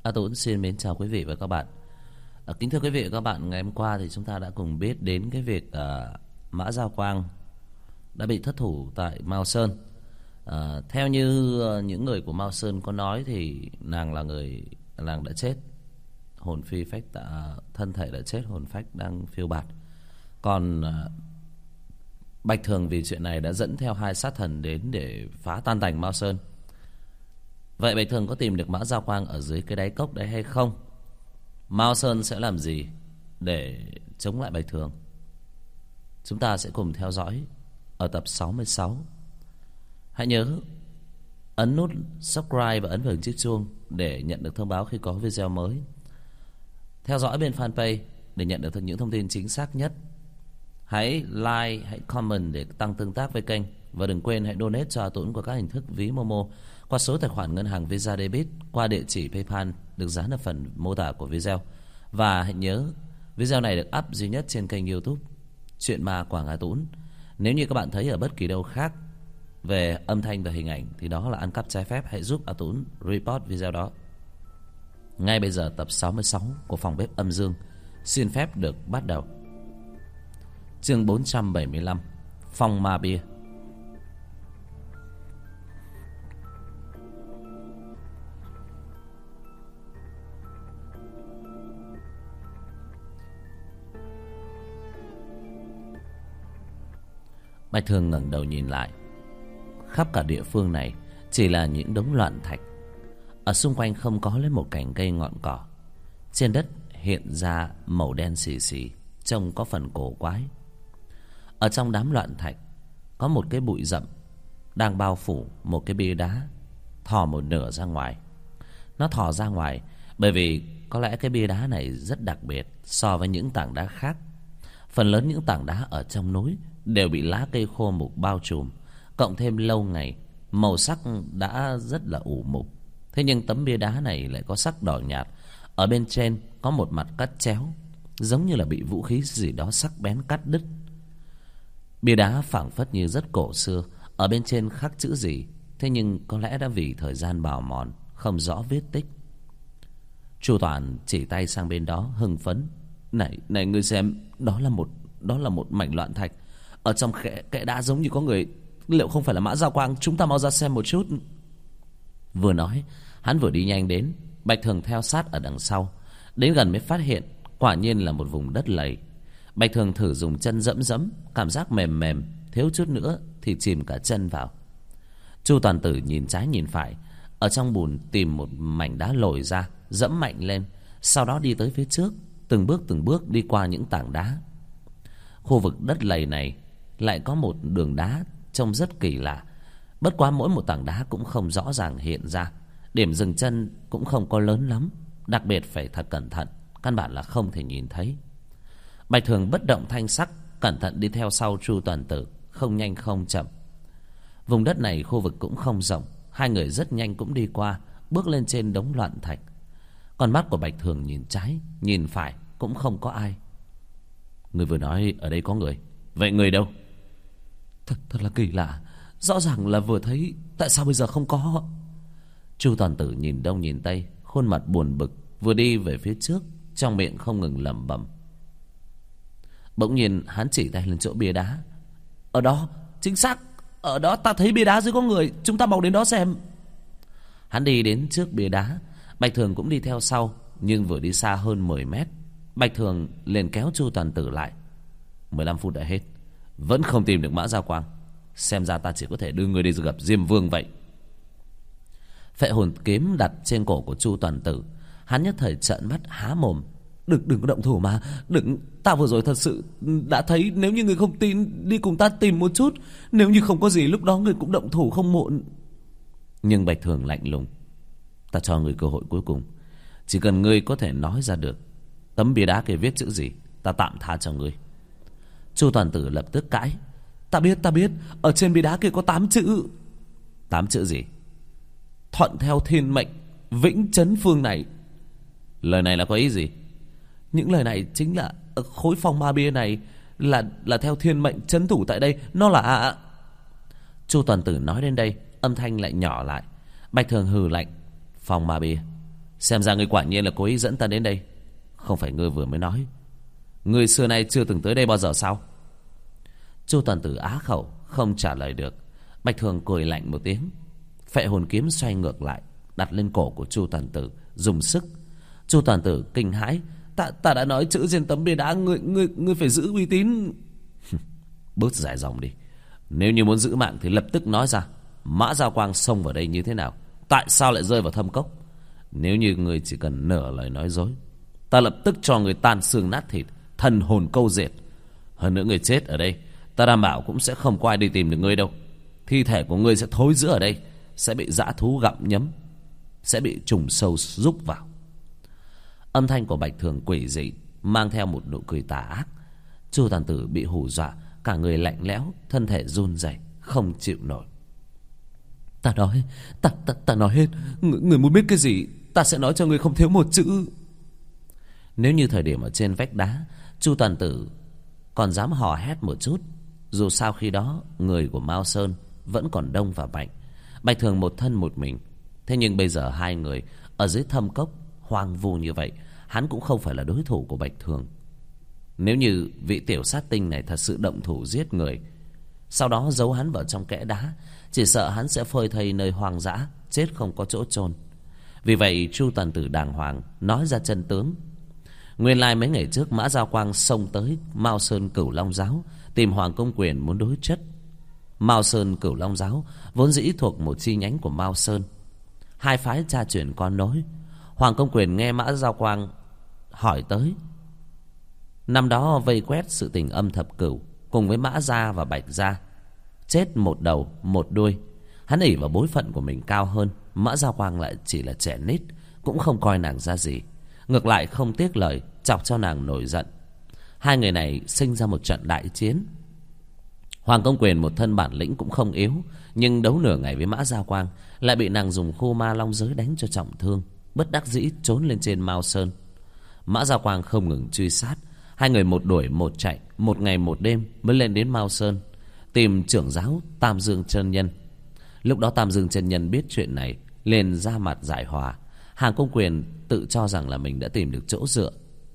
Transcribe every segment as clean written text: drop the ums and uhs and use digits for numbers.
A Tũng xin mến chào quý vị và các bạn. Kính thưa quý vị và các bạn, ngày hôm qua thì chúng ta đã cùng biết đến cái việc Mã Giao Quang đã bị thất thủ tại Mao Sơn. Theo như những người của Mao Sơn có nói thì nàng đã chết, hồn phi phách thân thể đã chết, hồn phách đang phiêu bạt. Còn Bạch Thường vì chuyện này đã dẫn theo hai sát thần đến để phá tan tành Mao Sơn. Vậy Bạch Thường có tìm được Mã Giao Quang ở dưới cái đáy cốc đấy hay không? Mao Sơn sẽ làm gì để chống lại Bạch Thường? Chúng ta sẽ cùng theo dõi ở tập 66. Hãy nhớ ấn nút subscribe và ấn vào chiếc chuông để nhận được thông báo khi có video mới. Theo dõi bên fanpage để nhận được những thông tin chính xác nhất. Hãy like, hãy comment để tăng tương tác với kênh. Và đừng quên hãy donate cho A Tũng qua các hình thức ví Momo, qua số tài khoản ngân hàng Visa Debit, qua địa chỉ PayPal được dán ở phần mô tả của video. Và hãy nhớ video này được up duy nhất trên kênh YouTube Chuyện Ma Quảng A Tũng. Nếu như các bạn thấy ở bất kỳ đâu khác về âm thanh và hình ảnh thì đó là ăn cắp trái phép. Hãy giúp A Tũng report video đó. Ngay bây giờ tập 66 của phòng bếp âm dương xin phép được bắt đầu. Chương 475, Phong Ma Bia. Bạch Thường ngẩng đầu nhìn lại. Khắp cả địa phương này chỉ là những đống loạn thạch. Ở xung quanh không có lấy một cành cây ngọn cỏ. Trên đất hiện ra màu đen xì xì, trông có phần cổ quái. Ở trong đám loạn thạch có một cái bụi rậm đang bao phủ một cái bia đá, thò một nửa ra ngoài. Nó thò ra ngoài bởi vì có lẽ cái bia đá này rất đặc biệt so với những tảng đá khác. Phần lớn những tảng đá ở trong núi đều bị lá cây khô mục bao trùm, cộng thêm lâu ngày màu sắc đã rất là ủ mục. Thế nhưng tấm bia đá này lại có sắc đỏ nhạt. Ở bên trên có một mặt cắt chéo, giống như là bị vũ khí gì đó sắc bén cắt đứt. Bia đá phảng phất như rất cổ xưa. Ở bên trên khắc chữ gì, thế nhưng có lẽ đã vì thời gian bào mòn không rõ vết tích. Chu Toàn chỉ tay sang bên đó hưng phấn. Này ngươi xem, đó là một mảnh loạn thạch. Ở trong kẽ đá giống như có người. Liệu không phải là Mã Giao Quang? Chúng ta mau ra xem một chút. Vừa nói hắn vừa đi nhanh đến. Bạch Thường theo sát ở đằng sau. Đến gần mới phát hiện quả nhiên là một vùng đất lầy. Bạch Thường thử dùng chân dẫm dẫm, cảm giác mềm mềm, thiếu chút nữa thì chìm cả chân vào. Chu Toàn Tử nhìn trái nhìn phải, ở trong bùn tìm một mảnh đá lồi ra, dẫm mạnh lên, sau đó đi tới phía trước, từng bước đi qua những tảng đá. Khu vực đất lầy này lại có một đường đá trông rất kỳ lạ. Bất quá mỗi một tảng đá cũng không rõ ràng hiện ra. Điểm dừng chân cũng không có lớn lắm, đặc biệt phải thật cẩn thận, căn bản là không thể nhìn thấy. Bạch Thường bất động thanh sắc, cẩn thận đi theo sau Chu Toàn Tử, không nhanh không chậm. Vùng đất này khu vực cũng không rộng, hai người rất nhanh cũng đi qua, bước lên trên đống loạn thạch. Con mắt của Bạch Thường nhìn trái nhìn phải cũng không có ai. Người vừa nói ở đây có người, vậy người đâu? Thật là kỳ lạ, rõ ràng là vừa thấy, tại sao bây giờ không có? Chu Toàn Tử nhìn đông nhìn tây, khuôn mặt buồn bực, vừa đi về phía trước, trong miệng không ngừng lẩm bẩm. Bỗng nhiên hắn chỉ tay lên chỗ bia đá. Ở đó, chính xác, ở đó ta thấy bia đá dưới có người, chúng ta mau đến đó xem. Hắn đi đến trước bia đá. Bạch Thường cũng đi theo sau, nhưng vừa đi xa hơn 10 mét, Bạch Thường liền kéo Chu Toàn Tử lại. 15 phút đã hết, vẫn không tìm được Mã Giao Quang. Xem ra ta chỉ có thể đưa người đi gặp Diêm Vương vậy. Phệ hồn kiếm đặt trên cổ của Chu Toàn Tử. Hắn nhất thời trợn mắt há mồm. Đừng có động thủ mà. Đừng, ta vừa rồi thật sự đã thấy. Nếu như người không tin, đi cùng ta tìm một chút. Nếu như không có gì, lúc đó người cũng động thủ không muộn. Nhưng Bạch Thường lạnh lùng. Ta cho người cơ hội cuối cùng. Chỉ cần ngươi có thể nói ra được tấm bia đá kia viết chữ gì, ta tạm tha cho ngươi. Chu Toàn Tử lập tức cãi. Ta biết, ở trên bia đá kia có 8 chữ. 8 chữ gì? Thuận theo thiên mệnh, vĩnh trấn phương này. Lời này là có ý gì? Những lời này chính là khối phong ma bia này là theo thiên mệnh trấn thủ tại đây. Nó là Chu Toàn Tử nói đến đây, âm thanh lại nhỏ lại. Bạch Thường hừ lạnh. Phong ma bia, Xem ra ngươi quả nhiên là cố ý dẫn ta đến đây. Không phải ngươi vừa mới nói ngươi xưa nay chưa từng tới đây bao giờ sao? Chu Toàn Tử á khẩu không trả lời được. Bạch Thường cười lạnh một tiếng, phệ hồn kiếm xoay ngược lại, đặt lên cổ của Chu Toàn Tử, dùng sức. Chu Toàn Tử kinh hãi. Ta đã nói chữ trên tấm bia đá, ngươi phải giữ uy tín. Bớt dài dòng đi. Nếu như muốn giữ mạng thì lập tức nói ra Mã Giao Quang xông vào đây như thế nào, tại sao lại rơi vào thâm cốc. Nếu như ngươi chỉ cần nửa lời nói dối, ta lập tức cho người tan xương nát thịt, thần hồn câu diệt. Hơn nữa người chết ở đây, ta đảm bảo cũng sẽ không có ai đi tìm được ngươi đâu. Thi thể của ngươi sẽ thối rữa ở đây, sẽ bị dã thú gặm nhấm, sẽ bị trùng sâu rúc vào. Âm thanh của Bạch Thường quỷ dị, mang theo một nụ cười tà ác. Chu Toàn Tử bị hù dọa, cả người lạnh lẽo, thân thể run rẩy, không chịu nổi. Ta nói hết. Người muốn biết cái gì, ta sẽ nói cho người không thiếu một chữ. Nếu như thời điểm ở trên vách đá, Chu Toàn Tử còn dám hò hét một chút. Dù sao khi đó người của Mao Sơn vẫn còn đông và mạnh. Bạch Thường một thân một mình. Thế nhưng bây giờ hai người ở dưới thâm cốc hoang vu như vậy, hắn cũng không phải là đối thủ của Bạch Thường. Nếu như vị tiểu sát tinh này thật sự động thủ giết người, sau đó giấu hắn vào trong kẽ đá, chỉ sợ hắn sẽ phơi thây nơi hoang dã, chết không có chỗ chôn. Vì vậy Chu Toàn Tử đàng hoàng nói ra chân tướng. Nguyên lai mấy ngày trước Mã Giao Quang xông tới Mao Sơn Cửu Long Giáo tìm Hoàng Công Quyền muốn đối chất. Mao Sơn Cửu Long Giáo vốn dĩ thuộc một chi nhánh của Mao Sơn, hai phái cha truyền con nối. Hoàng Công Quyền nghe Mã Giao Quang hỏi tới năm đó vây quét sự tình Âm Thập Cửu cùng với Mã Gia và Bạch Gia, chết một đầu một đuôi. Hắn ỷ vào bối phận của mình cao hơn, Mã Giao Quang lại chỉ là trẻ nít, cũng không coi nàng ra gì, ngược lại không tiếc lời chọc cho nàng nổi giận. Hai người này sinh ra một trận đại chiến. Hoàng Công Quyền một thân bản lĩnh cũng không yếu, nhưng đấu nửa ngày với Mã Giao Quang lại bị nàng dùng khu ma long giới đánh cho trọng thương, bất đắc dĩ trốn lên trên Mao Sơn. Mã Giao Quang không ngừng truy sát, hai người một đuổi một chạy, một ngày một đêm mới lên đến Mao Sơn tìm trưởng giáo Tam Dương chân nhân. Lúc đó Tam Dương chân nhân biết chuyện này, liền ra mặt giải hòa. Hoàng Công Quyền tự cho rằng là mình đã tìm được chỗ dựa,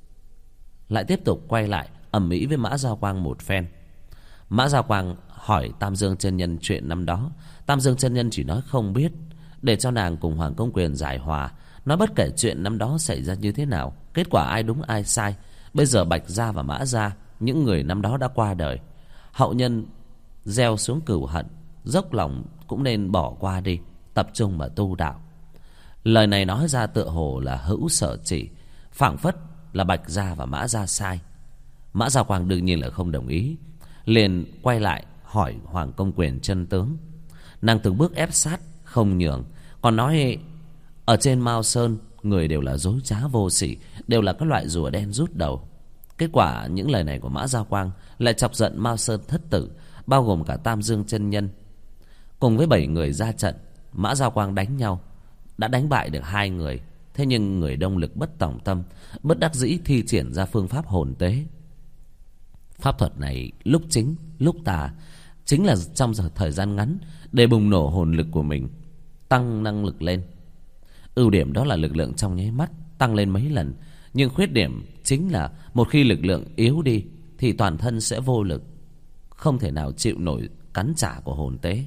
lại tiếp tục quay lại ầm ĩ với Mã Giao Quang một phen. Mã Giao Quang hỏi Tam Dương chân nhân chuyện năm đó. Tam Dương chân nhân chỉ nói không biết, để cho nàng cùng Hoàng Công Quyền giải hòa, nói bất kể chuyện năm đó xảy ra như thế nào, kết quả ai đúng ai sai, bây giờ Bạch Gia và Mã Gia, những người năm đó đã qua đời, hậu nhân gieo xuống cừu hận, dốc lòng cũng nên bỏ qua đi, tập trung mà tu đạo. Lời này nói ra tựa hồ là hữu sở chỉ, phảng phất là Bạch Gia và Mã Gia sai. Mã Giao Quang đương nhiên là không đồng ý, liền quay lại hỏi Hoàng Công Quyền chân tướng. Nàng từng bước ép sát không nhường, còn nói ở trên Mao Sơn người đều là dối trá vô sỉ, đều là các loại rùa đen rút đầu. Kết quả những lời này của Mã Giao Quang lại chọc giận Mao Sơn thất tử, bao gồm cả Tam Dương chân nhân. Cùng với 7 người ra trận, Mã Giao Quang đánh nhau, đã đánh bại được 2 người. Thế nhưng người đông lực bất tòng tâm, bất đắc dĩ thi triển ra phương pháp hồn tế. Pháp thuật này lúc chính lúc tà, chính là trong thời gian ngắn để bùng nổ hồn lực của mình, tăng năng lực lên. Ưu điểm đó là lực lượng trong nháy mắt tăng lên mấy lần, nhưng khuyết điểm chính là một khi lực lượng yếu đi thì toàn thân sẽ vô lực, không thể nào chịu nổi cắn trả của hồn tế.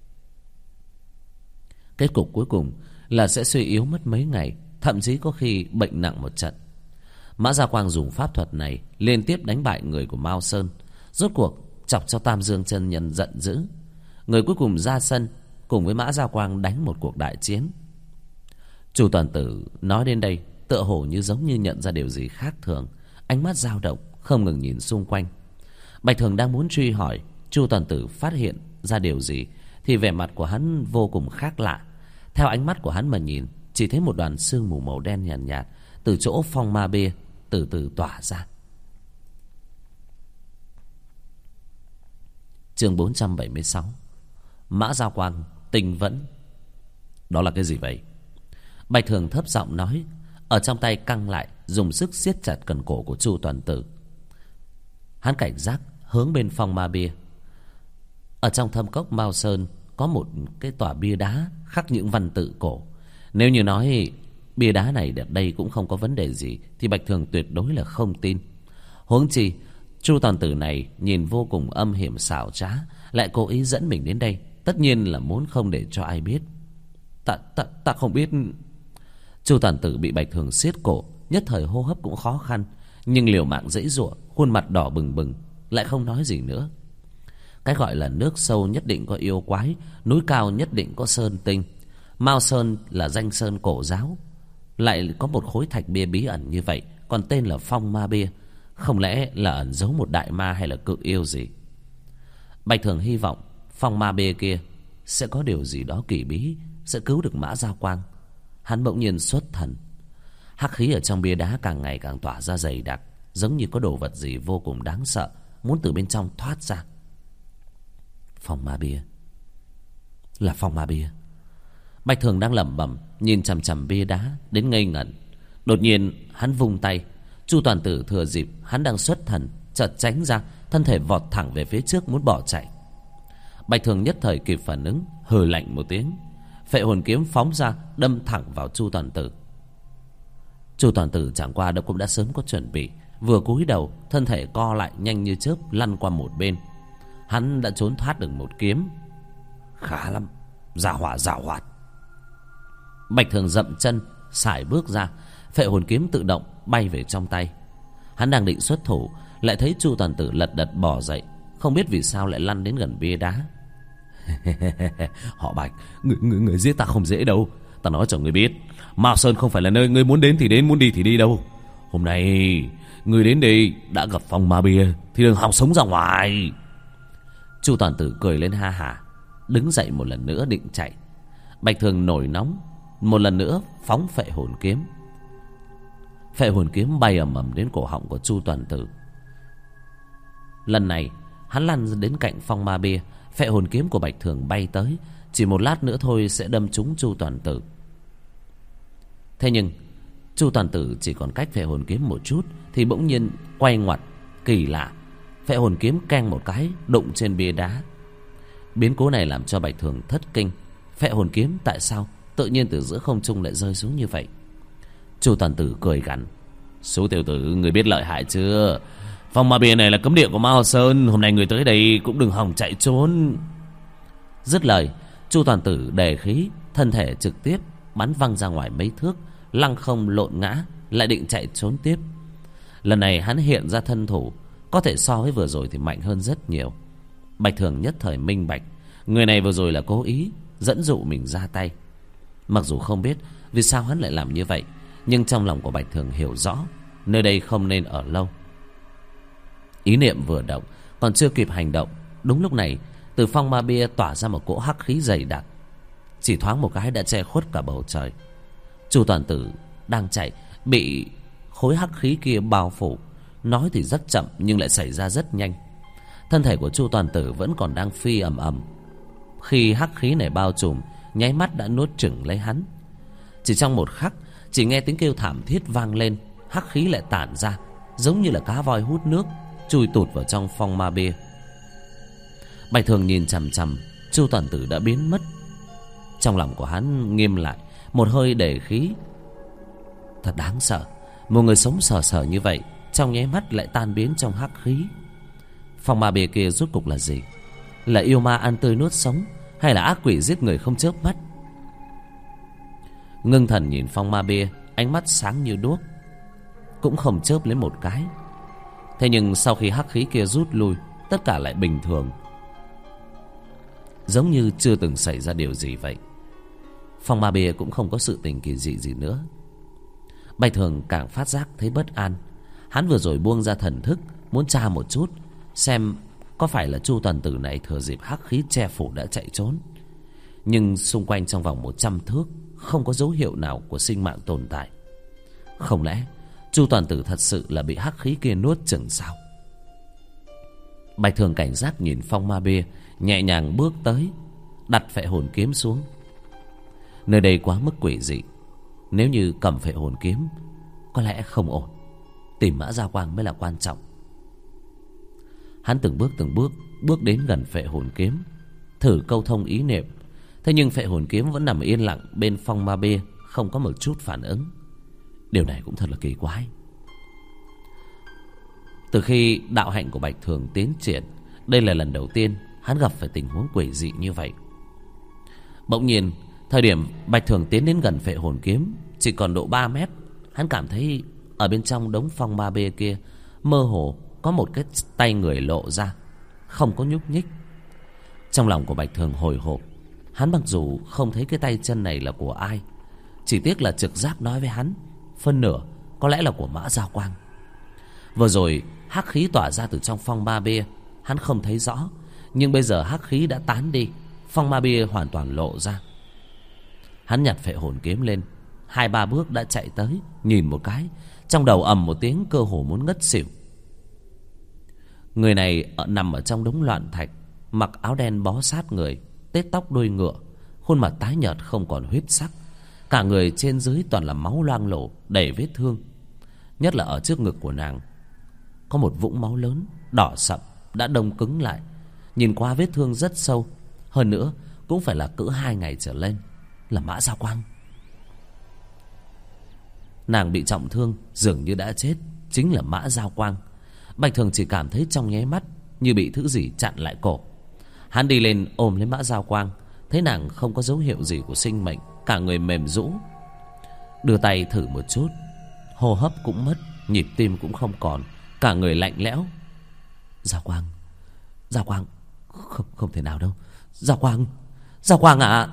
Kết cục cuối cùng là sẽ suy yếu mất mấy ngày, thậm chí có khi bệnh nặng một trận. Mã Gia Quang dùng pháp thuật này liên tiếp đánh bại người của Mao Sơn, rốt cuộc chọc cho Tam Dương chân nhân giận dữ. Người cuối cùng ra sân cùng với Mã Gia Quang đánh một cuộc đại chiến. Chu Toàn Tử nói đến đây tựa hồ như giống như nhận ra điều gì khác thường, ánh mắt dao động không ngừng nhìn xung quanh. Bạch Thường đang muốn truy hỏi Chu Toàn Tử phát hiện ra điều gì, thì vẻ mặt của hắn vô cùng khác lạ. Theo ánh mắt của hắn mà nhìn, chỉ thấy một đoàn sương mù màu đen nhàn nhạt, từ chỗ phong ma bia từ từ tỏa ra. Chương 476. Mã Giao Quang tinh vẫn. Đó là cái gì vậy? Bạch Thường thấp giọng nói, ở trong tay căng lại, dùng sức siết chặt cần cổ của Chu Toàn Tử. Hắn cảnh giác hướng bên phong ma bia. Ở trong thâm cốc Mao Sơn có một cái tòa bia đá khắc những văn tự cổ. Nếu như nói bia đá này ở đây cũng không có vấn đề gì thì Bạch Thường tuyệt đối là không tin. Huống chi Chu toàn tử này nhìn vô cùng âm hiểm xảo trá, lại cố ý dẫn mình đến đây, tất nhiên là muốn không để cho ai biết. Ta không biết. Chu toàn tử bị Bạch Thường siết cổ, nhất thời hô hấp cũng khó khăn, nhưng liều mạng giãy giụa, khuôn mặt đỏ bừng bừng, lại không nói gì nữa. Cái gọi là nước sâu nhất định có yêu quái, núi cao nhất định có sơn tinh. Mao Sơn là danh sơn cổ giáo, lại có một khối thạch bia bí ẩn như vậy, còn tên là Phong Ma Bia. Không lẽ là ẩn giấu một đại ma hay là cự yêu gì? Bạch Thường hy vọng Phong Ma Bia kia sẽ có điều gì đó kỳ bí, sẽ cứu được Mã Gia Quang. Hắn bỗng nhiên xuất thần. Hắc khí ở trong bia đá càng ngày càng tỏa ra dày đặc, giống như có đồ vật gì vô cùng đáng sợ muốn từ bên trong thoát ra. Phong Ma Bia, là Phong Ma Bia. Bạch Thường đang lẩm bẩm nhìn chằm chằm bia đá đến ngây ngẩn. Đột nhiên hắn vung tay, Chu toàn tử thừa dịp hắn đang xuất thần, chợt tránh ra, thân thể vọt thẳng về phía trước muốn bỏ chạy. Bạch Thường nhất thời kịp phản ứng, hừ lạnh một tiếng, phệ hồn kiếm phóng ra, đâm thẳng vào Chu toàn tử. Chu toàn tử chẳng qua đâu cũng đã sớm có chuẩn bị, vừa cúi đầu, thân thể co lại nhanh như chớp lăn qua một bên. Hắn đã trốn thoát được một kiếm. Khá lắm, giảo hoạt. Bạch Thường dậm chân sải bước ra, phệ hồn kiếm tự động bay về trong tay. Hắn đang định xuất thủ, lại thấy Chu toàn tử lật đật bò dậy, không biết vì sao lại lăn đến gần bia đá. Họ Bạch, người giết ta không dễ đâu. Ta nói cho người biết, Mao Sơn không phải là nơi người muốn đến thì đến, muốn đi thì đi đâu. Hôm nay người đến đây đã gặp Phong Ma Bia thì đừng hòng sống ra ngoài. Chu toàn tử cười lên ha hả, đứng dậy một lần nữa định chạy. Bạch Thường nổi nóng, một lần nữa phóng phệ hồn kiếm. Phệ hồn kiếm bay ầm ầm đến cổ họng của Chu toàn tử. Lần này hắn lăn đến cạnh Phong Ma Bia, phệ hồn kiếm của Bạch Thường bay tới, chỉ một lát nữa thôi sẽ đâm trúng Chu toàn tử. Thế nhưng Chu toàn tử chỉ còn cách phệ hồn kiếm một chút thì bỗng nhiên quay ngoặt, kỳ lạ, phệ hồn kiếm keng một cái đụng trên bia đá. Biến cố này làm cho Bạch Thường thất kinh. Phệ hồn kiếm tại sao tự nhiên từ giữa không trung lại rơi xuống như vậy? Chu toàn tử cười gằn, số tiểu tử, người biết lợi hại chưa? Phong Ma Bia này là cấm địa của Mao Sơn, hôm nay người tới đây cũng đừng hòng chạy trốn. Dứt lời, Chu toàn tử đề khí, thân thể trực tiếp bắn văng ra ngoài mấy thước, lăng không lộn ngã, lại định chạy trốn tiếp. Lần này hắn hiện ra thân thủ, có thể so với vừa rồi thì mạnh hơn rất nhiều. Bạch Thường nhất thời minh bạch, người này vừa rồi là cố ý dẫn dụ mình ra tay. Mặc dù không biết vì sao hắn lại làm như vậy, nhưng trong lòng của Bạch Thường hiểu rõ nơi đây không nên ở lâu. Ý niệm vừa động, còn chưa kịp hành động, đúng lúc này từ Phong Ma Bia tỏa ra một cỗ hắc khí dày đặc, chỉ thoáng một cái đã che khuất cả bầu trời. Chu toàn tử đang chạy bị khối hắc khí kia bao phủ, nói thì rất chậm nhưng lại xảy ra rất nhanh. Thân thể của Chu toàn tử vẫn còn đang phi ầm ầm, khi hắc khí này bao trùm, nháy mắt đã nuốt chửng lấy hắn. Chỉ trong một khắc, chỉ nghe tiếng kêu thảm thiết vang lên, hắc khí lại tản ra, giống như là cá voi hút nước, chui tụt vào trong Phong Ma Bia. Bạch Thường nhìn chằm chằm, Chu toàn tử đã biến mất. Trong lòng của hắn nghiêm lại, một hơi để khí. Thật đáng sợ, một người sống sờ sờ như vậy trong nháy mắt lại tan biến trong hắc khí. Phong Ma Bia kia rốt cục là gì? Là yêu ma ăn tươi nuốt sống, hay là ác quỷ giết người không chớp mắt? Ngưng thần nhìn Phong Ma Bia, ánh mắt sáng như đuốc, cũng không chớp lấy một cái. Thế nhưng sau khi hắc khí kia rút lui, tất cả lại bình thường, giống như chưa từng xảy ra điều gì vậy. Phong Ma Bia cũng không có sự tình kỳ dị gì nữa. Bạch Thường càng phát giác thấy bất an. Hắn vừa rồi buông ra thần thức, muốn tra một chút xem có phải là Chu toàn tử này thừa dịp hắc khí che phủ đã chạy trốn. Nhưng xung quanh trong vòng 100 thước không có dấu hiệu nào của sinh mạng tồn tại. Không lẽ Chu toàn tử thật sự là bị hắc khí kia nuốt chửng sao? Bạch Thường cảnh giác nhìn Phong Ma Bia, nhẹ nhàng bước tới, đặt phệ hồn kiếm xuống. Nơi đây quá mức quỷ dị, nếu như cầm phệ hồn kiếm có lẽ không ổn. Tìm Mã Gia Quang mới là quan trọng. Hắn từng bước bước đến gần phệ hồn kiếm, thử câu thông ý niệm. Thế nhưng phệ hồn kiếm vẫn nằm yên lặng bên Phong Ma Bia, không có một chút phản ứng. Điều này cũng thật là kỳ quái. Từ khi đạo hạnh của Bạch Thường tiến triển, đây là lần đầu tiên hắn gặp phải tình huống quỷ dị như vậy. Bỗng nhiên, thời điểm Bạch Thường tiến đến gần phệ hồn kiếm chỉ còn độ 3 mét, hắn cảm thấy ở bên trong đống phong ba bê kia mơ hồ có một cái tay người lộ ra, không có nhúc nhích. Trong lòng của Bạch Thường hồi hộp. Hắn mặc dù không thấy cái tay chân này là của ai, chỉ tiếc là trực giác nói với hắn phân nửa có lẽ là của Mã Giao Quang. Vừa rồi hắc khí tỏa ra từ trong phong ba bia hắn không thấy rõ, nhưng bây giờ hắc khí đã tán đi, phong ma bia hoàn toàn lộ ra. Hắn nhặt phệ hồn kiếm lên, 2-3 bước đã chạy tới, nhìn một cái, trong đầu ầm một tiếng, cơ hồ muốn ngất xỉu. Người này nằm ở trong đống loạn thạch, mặc áo đen bó sát người, tết tóc đuôi ngựa, khuôn mặt tái nhợt không còn huyết sắc, cả người trên dưới toàn là máu loang lổ, đầy vết thương. Nhất là ở trước ngực của nàng có một vũng máu lớn đỏ sậm đã đông cứng lại, nhìn qua vết thương rất sâu, hơn nữa cũng phải là cỡ 2 ngày trở lên. Là Mã Giao Quang. Nàng bị trọng thương, dường như đã chết, chính là Mã Giao Quang. Bạch Thường chỉ cảm thấy trong nháy mắt như bị thứ gì chặn lại cổ. Hắn đi lên ôm lấy Mã Giao Quang, thấy nàng không có dấu hiệu gì của sinh mệnh, cả người mềm rũ. Đưa tay thử một chút, hô hấp cũng mất, nhịp tim cũng không còn, cả người lạnh lẽo. Giao Quang, Giao Quang, không thể nào đâu. Giao Quang, Giao Quang ạ.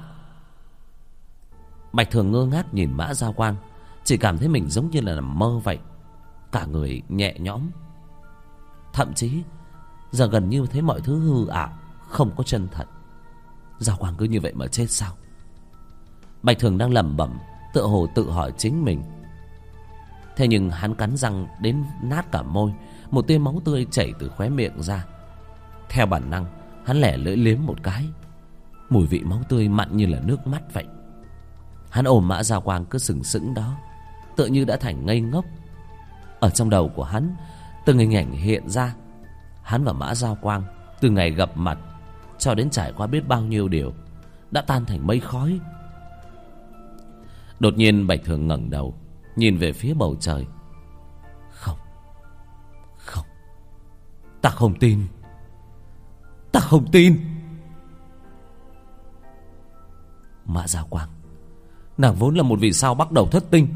Bạch Thường ngơ ngác nhìn Mã Giao Quang, chỉ cảm thấy mình giống như là nằm mơ vậy, cả người nhẹ nhõm. Thậm chí giờ gần như thấy mọi thứ hư ảo, không có chân thật. Giao Quang cứ như vậy mà chết sao? Bạch Thường đang lẩm bẩm, tựa hồ tự hỏi chính mình. Thế nhưng hắn cắn răng đến nát cả môi, một tia máu tươi chảy từ khóe miệng ra. Theo bản năng, hắn lẻ lưỡi liếm một cái, mùi vị máu tươi mặn như là nước mắt vậy. Hắn ôm Mã Giao Quang cứ sừng sững đó, tựa như đã thành ngây ngốc. Ở trong đầu của hắn, từng hình ảnh hiện ra. Hắn và Mã Giao Quang từ ngày gặp mặt cho đến trải qua biết bao nhiêu điều đã tan thành mây khói. Đột nhiên Bạch Thường ngẩng đầu, nhìn về phía bầu trời. Không, không, ta không tin, ta không tin. Mã Giao Quang, nàng vốn là một vì sao bắt đầu thất tinh.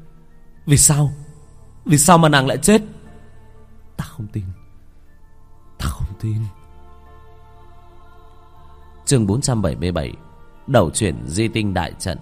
Vì sao mà nàng lại chết? Ta không tin, ta không tin. Chương 477, đầu chuyển di tinh đại trận.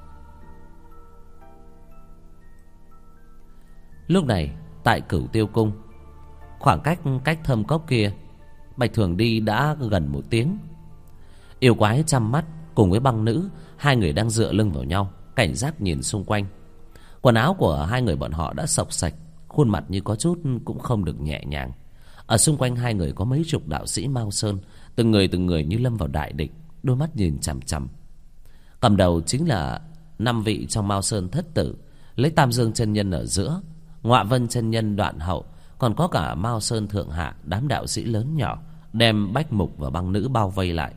Lúc này tại Cửu Tiêu Cung, khoảng cách Thâm Cốc kia, Bạch Thường đi đã gần 1 tiếng. Yêu quái chăm mắt cùng với băng nữ, hai người đang dựa lưng vào nhau, cảnh giác nhìn xung quanh. Quần áo của hai người bọn họ đã xộc xạch, khuôn mặt như có chút cũng không được nhẹ nhàng. Ở xung quanh hai người có mấy chục đạo sĩ Mao Sơn, từng người như lâm vào đại địch, đôi mắt nhìn chằm chằm. Cầm đầu chính là 5 vị trong Mao Sơn thất tử, lấy Tam Dương chân nhân ở giữa, Ngọa Vân chân nhân đoạn hậu, còn có cả Mao Sơn thượng hạ đám đạo sĩ lớn nhỏ đem Bách Mục và băng nữ bao vây lại.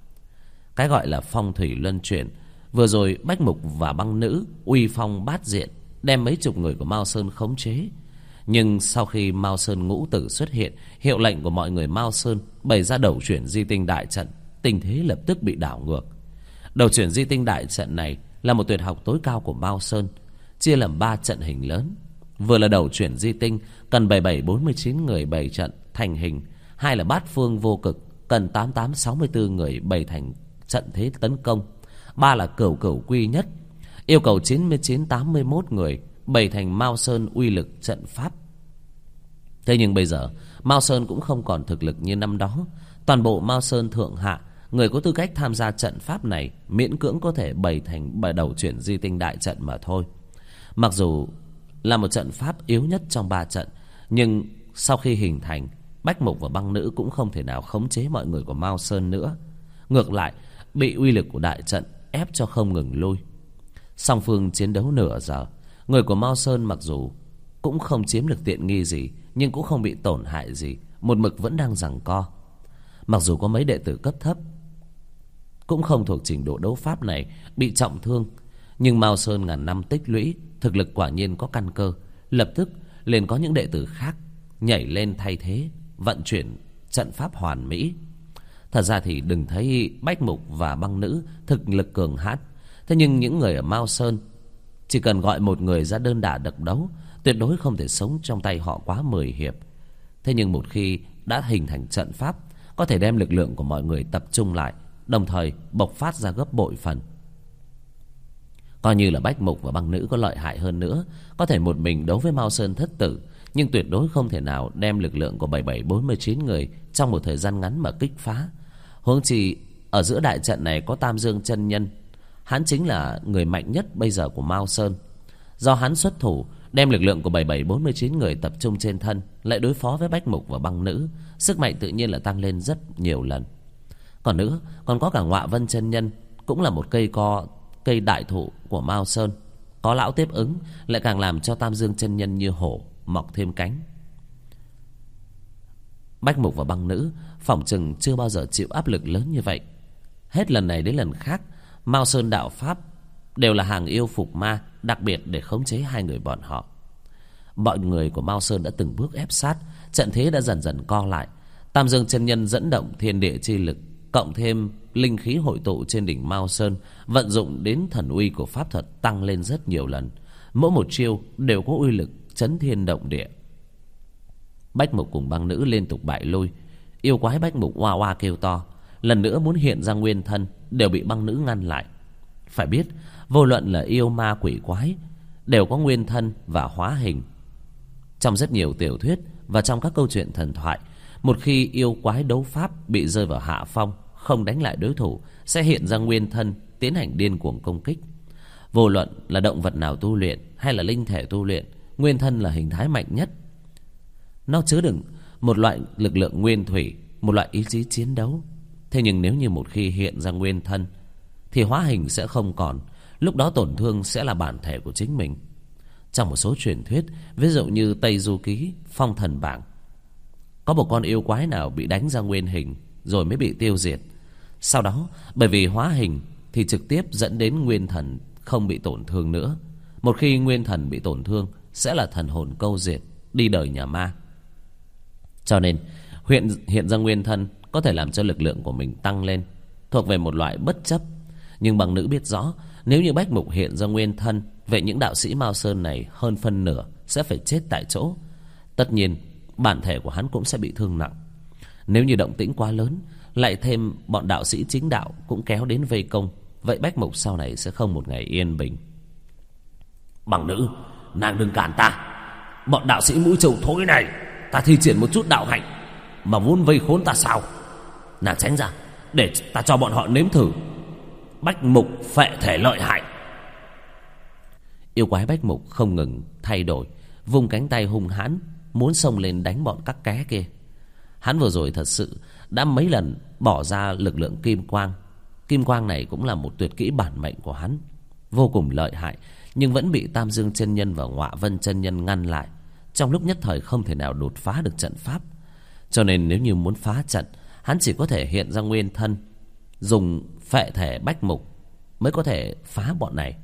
Cái gọi là phong thủy luân chuyển, vừa rồi Bách Mục và băng nữ uy phong bát diện, đem mấy chục người của Mao Sơn khống chế. Nhưng sau khi Mao Sơn ngũ tử xuất hiện, hiệu lệnh của mọi người Mao Sơn bày ra đầu chuyển di tinh đại trận, tình thế lập tức bị đảo ngược. Đầu chuyển di tinh đại trận này là một tuyệt học tối cao của Mao Sơn, chia làm 3 trận hình lớn. Vừa là đầu chuyển di tinh, cần 77-49 người bày trận thành hình. Hai là bát phương vô cực, cần 88-64 người bày thành trận thế tấn công. 3 là cửu cửu quy nhất, yêu cầu 99-81 người bày thành Mao Sơn uy lực trận pháp. Thế nhưng bây giờ Mao Sơn cũng không còn thực lực như năm đó. Toàn bộ Mao Sơn thượng hạ, người có tư cách tham gia trận pháp này miễn cưỡng có thể bày thành đầu chuyển di tinh đại trận mà thôi. Mặc dù là một trận pháp yếu nhất trong 3 trận, nhưng sau khi hình thành, Bách Mục và băng nữ cũng không thể nào khống chế mọi người của Mao Sơn nữa. Ngược lại, bị uy lực của đại trận ép cho không ngừng lui. Song phương chiến đấu nửa giờ, người của Mao Sơn mặc dù cũng không chiếm được tiện nghi gì, nhưng cũng không bị tổn hại gì, một mực vẫn đang giằng co. Mặc dù có mấy đệ tử cấp thấp cũng không thuộc trình độ đấu pháp này bị trọng thương, Nhưng Mao Sơn ngàn năm tích lũy, thực lực quả nhiên có căn cơ. Lập tức liền có những đệ tử khác nhảy lên thay thế, vận chuyển trận pháp hoàn mỹ. Thật ra thì đừng thấy Bách Mục và Băng Nữ thực lực cường hãn, thế nhưng những người ở Mao Sơn chỉ cần gọi một người ra đơn đả độc đấu, tuyệt đối không thể sống trong tay họ quá 10 hiệp. Thế nhưng một khi đã hình thành trận pháp, có thể đem lực lượng của mọi người tập trung lại, đồng thời bộc phát ra gấp bội phần. Coi như là Bách Mục và Băng Nữ có lợi hại hơn nữa, có thể một mình đấu với Mao Sơn thất tử, nhưng tuyệt đối không thể nào đem lực lượng của 7749 người trong một thời gian ngắn mà kích phá. Huống chi ở giữa đại trận này có Tam Dương chân nhân, hắn chính là người mạnh nhất bây giờ của Mao Sơn. Do hắn xuất thủ đem lực lượng của 7749 người tập trung trên thân, lại đối phó với Bách Mục và Băng Nữ, sức mạnh tự nhiên là tăng lên rất nhiều lần. Còn nữa, còn có cả Ngọa Vân chân nhân, cũng là một cây đại thụ của Mao Sơn. Có lão tiếp ứng, lại càng làm cho Tam Dương chân nhân như hổ mọc thêm cánh. Bách Mục và Băng Nữ phỏng chừng chưa bao giờ chịu áp lực lớn như vậy. Hết lần này đến lần khác, Mao Sơn đạo pháp đều là hàng yêu phục ma, đặc biệt để khống chế hai người bọn họ. Mọi người của Mao Sơn đã từng bước ép sát, trận thế đã dần dần co lại. Tam Dương chân nhân dẫn động thiên địa chi lực, cộng thêm linh khí hội tụ trên đỉnh Mao Sơn, vận dụng đến thần uy của pháp thuật tăng lên rất nhiều lần. Mỗi một chiêu đều có uy lực chấn thiên động địa. Bách Mục cùng Băng Nữ liên tục bại lui. Yêu quái Bách Mục oa oa kêu to, lần nữa muốn hiện ra nguyên thân, đều bị Băng Nữ ngăn lại. Phải biết, vô luận là yêu ma quỷ quái đều có nguyên thân và hóa hình. Trong rất nhiều tiểu thuyết và trong các câu chuyện thần thoại, một khi yêu quái đấu pháp bị rơi vào hạ phong, không đánh lại đối thủ, sẽ hiện ra nguyên thân, tiến hành điên cuồng công kích. Vô luận là động vật nào tu luyện hay là linh thể tu luyện, nguyên thân là hình thái mạnh nhất. Nó chứa đựng một loại lực lượng nguyên thủy, một loại ý chí chiến đấu. Thế nhưng nếu như một khi hiện ra nguyên thân thì hóa hình sẽ không còn, lúc đó tổn thương sẽ là bản thể của chính mình. Trong một số truyền thuyết, ví dụ như Tây Du Ký, Phong Thần Bảng, có một con yêu quái nào bị đánh ra nguyên hình rồi mới bị tiêu diệt. Sau đó bởi vì hóa hình thì trực tiếp dẫn đến nguyên thần không bị tổn thương nữa. Một khi nguyên thần bị tổn thương sẽ là thần hồn câu diệt, đi đời nhà ma. Cho nên hiện ra nguyên thân có thể làm cho lực lượng của mình tăng lên, thuộc về một loại bất chấp. Nhưng Băng Nữ biết rõ, nếu như Bách Mục hiện ra nguyên thân, vậy những đạo sĩ Mao Sơn này hơn phân nửa sẽ phải chết tại chỗ. Tất nhiên bản thể của hắn cũng sẽ bị thương nặng. Nếu như động tĩnh quá lớn, lại thêm bọn đạo sĩ chính đạo cũng kéo đến vây công, vậy Bách Mục sau này sẽ không một ngày yên bình. Băng Nữ, nàng đừng cản ta. Bọn đạo sĩ mũi trâu thối này, ta thi triển một chút đạo hạnh mà muốn vây khốn ta sao? Nàng tránh ra, để ta cho bọn họ nếm thử. Bách Mục phệ thể lợi hại. Yêu quái Bách Mục không ngừng thay đổi, vung cánh tay hung hãn, muốn xông lên đánh bọn các ké kia. Hắn vừa rồi thật sự đã mấy lần bỏ ra lực lượng kim quang. Kim quang này cũng là một tuyệt kỹ bản mệnh của hắn, vô cùng lợi hại, nhưng vẫn bị Tam Dương chân nhân và Ngọa Vân chân nhân ngăn lại. Trong lúc nhất thời không thể nào đột phá được trận pháp. Cho nên nếu như muốn phá trận, hắn chỉ có thể hiện ra nguyên thân, dùng phệ thể Bách Mục mới có thể phá bọn này.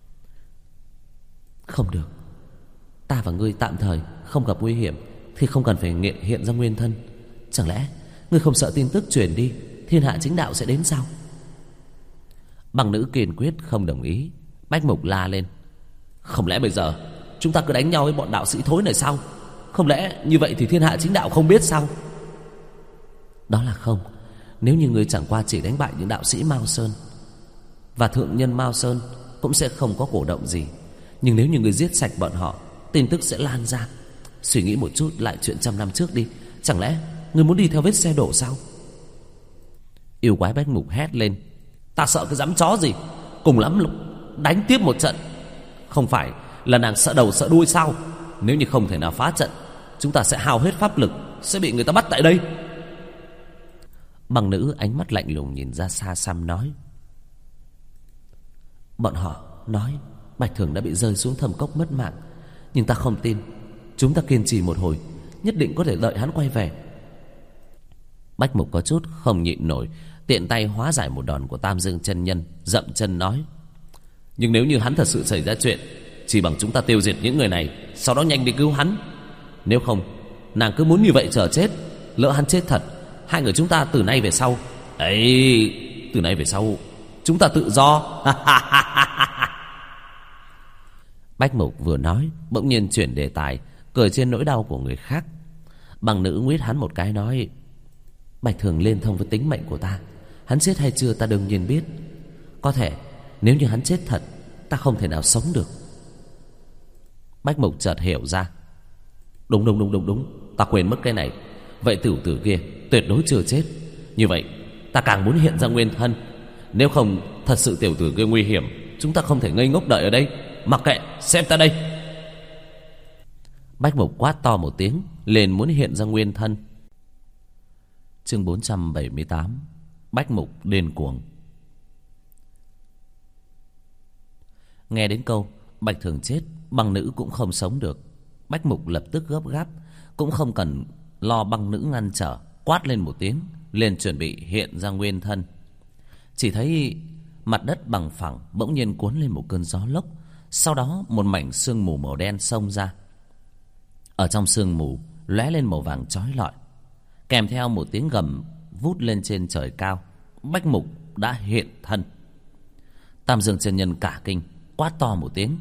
Không được, ta và ngươi tạm thời không gặp nguy hiểm thì không cần phải hiện ra nguyên thân. Chẳng lẽ ngươi không sợ tin tức truyền đi, thiên hạ chính đạo sẽ đến sao? Băng Nữ kiên quyết không đồng ý. Bách Mục la lên, không lẽ bây giờ chúng ta cứ đánh nhau với bọn đạo sĩ thối này sao? Không lẽ như vậy thì thiên hạ chính đạo không biết sao? Đó là không. Nếu như ngươi chẳng qua chỉ đánh bại những đạo sĩ Mao Sơn, và thượng nhân Mao Sơn cũng sẽ không có cổ động gì. Nhưng nếu như ngươi giết sạch bọn họ, tin tức sẽ lan ra. Suy nghĩ một chút lại chuyện 100 năm trước đi. Chẳng lẽ ngươi muốn đi theo vết xe đổ sao? Yêu quái Bách Mục hét lên, ta sợ cái dám chó gì, cùng lắm lúc đánh tiếp một trận. Không phải là nàng sợ đầu sợ đuôi sao? Nếu như không thể nào phá trận, chúng ta sẽ hao hết pháp lực, sẽ bị người ta bắt tại đây. Băng Nữ ánh mắt lạnh lùng nhìn ra xa xăm nói, bọn họ nói Bạch Thường đã bị rơi xuống thâm cốc mất mạng, nhưng ta không tin. Chúng ta kiên trì một hồi, nhất định có thể đợi hắn quay về. Bách Mục có chút không nhịn nổi, tiện tay hóa giải một đòn của Tam Dương chân nhân, dậm chân nói, Nhưng nếu như hắn thật sự xảy ra chuyện, chỉ bằng chúng ta tiêu diệt những người này, sau đó nhanh đi cứu hắn. Nếu không, nàng cứ muốn như vậy chờ chết, lỡ hắn chết thật, hai người chúng ta từ nay về sau từ nay về sau chúng ta tự do. Bách Mục vừa nói bỗng nhiên chuyển đề tài, cười trên nỗi đau của người khác. Bằng nữ nguyết hắn một cái nói: Bạch Thường liên thông với tính mệnh của ta, hắn chết hay chưa ta đương nhiên biết. Có thể nếu như hắn chết thật, ta không thể nào sống được. Bách Mục chợt hiểu ra. Đúng, ta quên mất cái này. Vậy tiểu tử kia tuyệt đối chưa chết. Như vậy ta càng muốn hiện ra nguyên thân. Nếu không thật sự tiểu tử kia nguy hiểm, chúng ta không thể ngây ngốc đợi ở đây. Mặc kệ, xem ta đây. Bách Mục quát to một tiếng, liền muốn hiện ra nguyên thân. Chương 478. Bách Mục điên cuồng. Nghe đến câu Bạch Thường chết, băng nữ cũng không sống được, Bách Mục lập tức gấp gáp, cũng không cần lo băng nữ ngăn trở, quát lên một tiếng, liền chuẩn bị hiện ra nguyên thân. Chỉ thấy mặt đất bằng phẳng bỗng nhiên cuốn lên một cơn gió lốc, sau đó một mảnh sương mù màu đen xông ra. Ở trong sương mù lóe lên màu vàng chói lọi, kèm theo một tiếng gầm vút lên trên trời cao. Bách Mục đã hiện thân. Tam Dương chân nhân cả kinh, quát to một tiếng: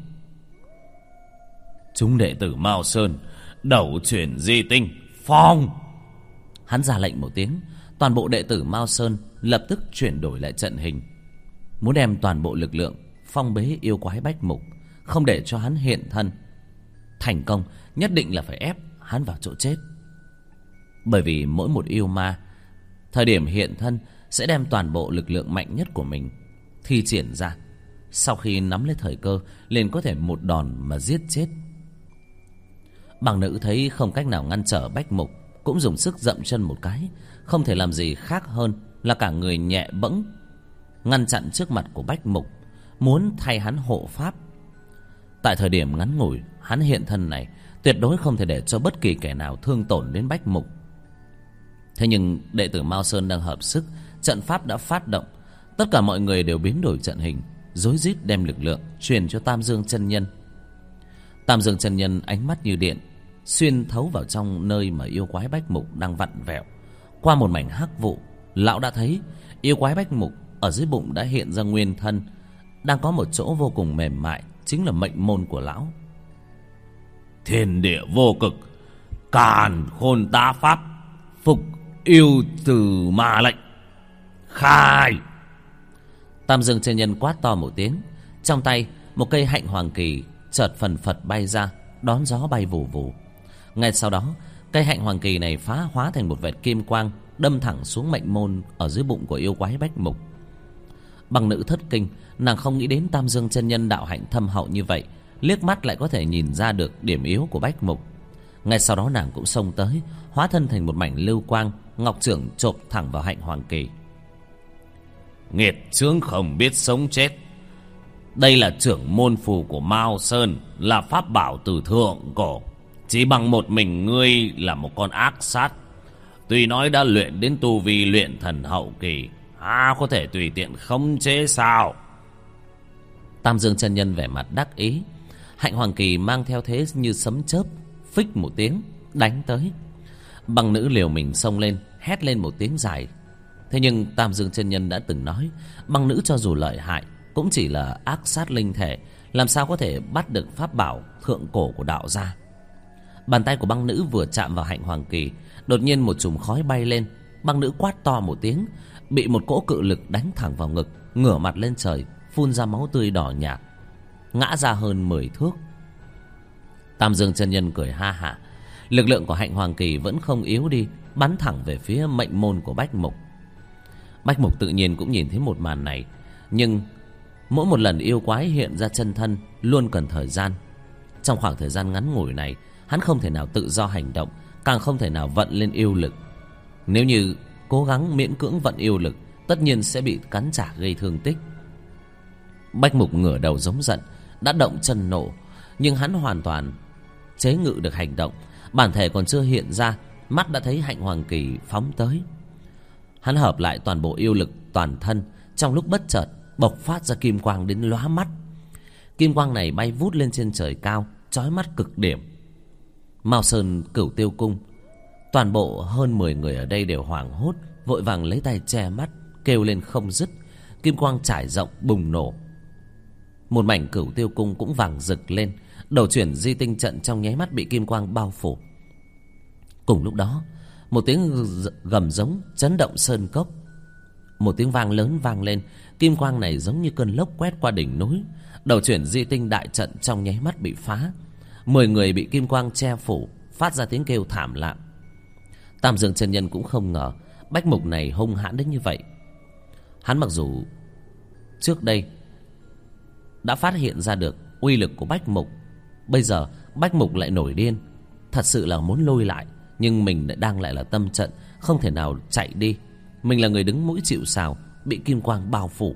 Chúng đệ tử Mao Sơn đầu chuyển di tinh, phong! Hắn ra lệnh một tiếng, toàn bộ đệ tử Mao Sơn lập tức chuyển đổi lại trận hình, muốn đem toàn bộ lực lượng phong bế yêu quái Bách Mục, không để cho hắn hiện thân. Thành công nhất định là phải ép hắn vào chỗ chết. Bởi vì mỗi một yêu ma thời điểm hiện thân sẽ đem toàn bộ lực lượng mạnh nhất của mình thi triển ra, sau khi nắm lấy thời cơ liền có thể một đòn mà giết chết. Bằng nữ thấy không cách nào ngăn trở Bách Mục, cũng dùng sức dậm chân một cái, không thể làm gì khác hơn là cả người nhẹ bẫng ngăn chặn trước mặt của Bách Mục, muốn thay hắn hộ pháp. Tại thời điểm ngắn ngủi hắn hiện thân này, tuyệt đối không thể để cho bất kỳ kẻ nào thương tổn đến Bách Mục. Thế nhưng đệ tử Mao Sơn đang hợp sức, trận pháp đã phát động, tất cả mọi người đều biến đổi trận hình, rối rít đem lực lượng truyền cho Tam Dương chân nhân. Tam Dương chân nhân ánh mắt như điện, xuyên thấu vào trong nơi mà yêu quái Bách Mục đang vặn vẹo. Qua một mảnh hắc vụ, lão đã thấy yêu quái Bách Mục ở dưới bụng đã hiện ra nguyên thân, đang có một chỗ vô cùng mềm mại, chính là mệnh môn của lão. Thiên địa vô cực, càn khôn tá pháp, phục yêu từ ma lệnh, khai! Tam Dương chân nhân quát to một tiếng, trong tay một cây hạnh hoàng kỳ chợt phần phật bay ra, đón gió bay vù vù. Ngay sau đó, cây hạnh hoàng kỳ này phá hóa thành một vệt kim quang, đâm thẳng xuống mệnh môn ở dưới bụng của yêu quái Bách Mục. Bằng nữ thất kinh, nàng không nghĩ đến Tam Dương chân nhân đạo hạnh thâm hậu như vậy, liếc mắt lại có thể nhìn ra được điểm yếu của Bách Mục. Ngay sau đó nàng cũng xông tới, hóa thân thành một mảnh lưu quang, ngọc chưởng chộp thẳng vào hạnh hoàng kỳ. Nghiệt chướng không biết sống chết, đây là trưởng môn phù của Mao Sơn, là pháp bảo từ thượng cổ. Chỉ bằng một mình ngươi là một con ác sát, tuy nói đã luyện đến tu vi luyện thần hậu kỳ, có thể tùy tiện khống chế sao? Tam Dương chân nhân vẻ mặt đắc ý, hạnh hoàng kỳ mang theo thế như sấm chớp, phích một tiếng đánh tới. Bằng nữ liều mình xông lên, hét lên một tiếng dài. Thế nhưng Tam Dương chân nhân đã từng nói, băng nữ cho dù lợi hại cũng chỉ là ác sát linh thể, làm sao có thể bắt được pháp bảo thượng cổ của đạo gia. Bàn tay của băng nữ vừa chạm vào hạnh hoàng kỳ, đột nhiên một chùm khói bay lên. Băng nữ quát to một tiếng, bị một cỗ cự lực đánh thẳng vào ngực, ngửa mặt lên trời, phun ra máu tươi đỏ nhạt, ngã ra hơn 10 thước. Tam Dương chân nhân cười ha hả, lực lượng của hạnh hoàng kỳ vẫn không yếu đi, bắn thẳng về phía mệnh môn của Bách Mục. Bách Mục tự nhiên cũng nhìn thấy một màn này, nhưng mỗi một lần yêu quái hiện ra chân thân luôn cần thời gian. Trong khoảng thời gian ngắn ngủi này, hắn không thể nào tự do hành động, càng không thể nào vận lên yêu lực. Nếu như cố gắng miễn cưỡng vận yêu lực, tất nhiên sẽ bị cắn trả gây thương tích. Bách Mục ngửa đầu giống giận, đã động chân nộ, nhưng hắn hoàn toàn chế ngự được hành động, bản thể còn chưa hiện ra, mắt đã thấy hạnh hoàng kỳ phóng tới. Hắn hợp lại toàn bộ yêu lực toàn thân, trong lúc bất chợt bộc phát ra kim quang đến lóa mắt. Kim quang này bay vút lên trên trời cao, chói mắt cực điểm. Mao Sơn, Cửu Tiêu Cung, toàn bộ hơn 10 người ở đây đều hoảng hốt, vội vàng lấy tay che mắt, kêu lên không dứt. Kim quang trải rộng bùng nổ, một mảnh Cửu Tiêu Cung cũng vàng rực lên. Đầu chuyển di tinh trận trong nháy mắt bị kim quang bao phủ. Cùng lúc đó, một tiếng gầm giống chấn động sơn cốc. Một tiếng vang lớn vang lên, kim quang này giống như cơn lốc quét qua đỉnh núi. Đầu chuyển di tinh đại trận trong nháy mắt bị phá. 10 người bị kim quang che phủ, phát ra tiếng kêu thảm lạm. Tam Dương chân nhân cũng không ngờ Bách Mục này hung hãn đến như vậy. Hắn mặc dù trước đây đã phát hiện ra được uy lực của Bách Mục, bây giờ Bách Mục lại nổi điên, thật sự là muốn lôi lại. Nhưng mình đang lại là tâm trận, không thể nào chạy đi. Mình là người đứng mũi chịu sào, bị kim quang bao phủ.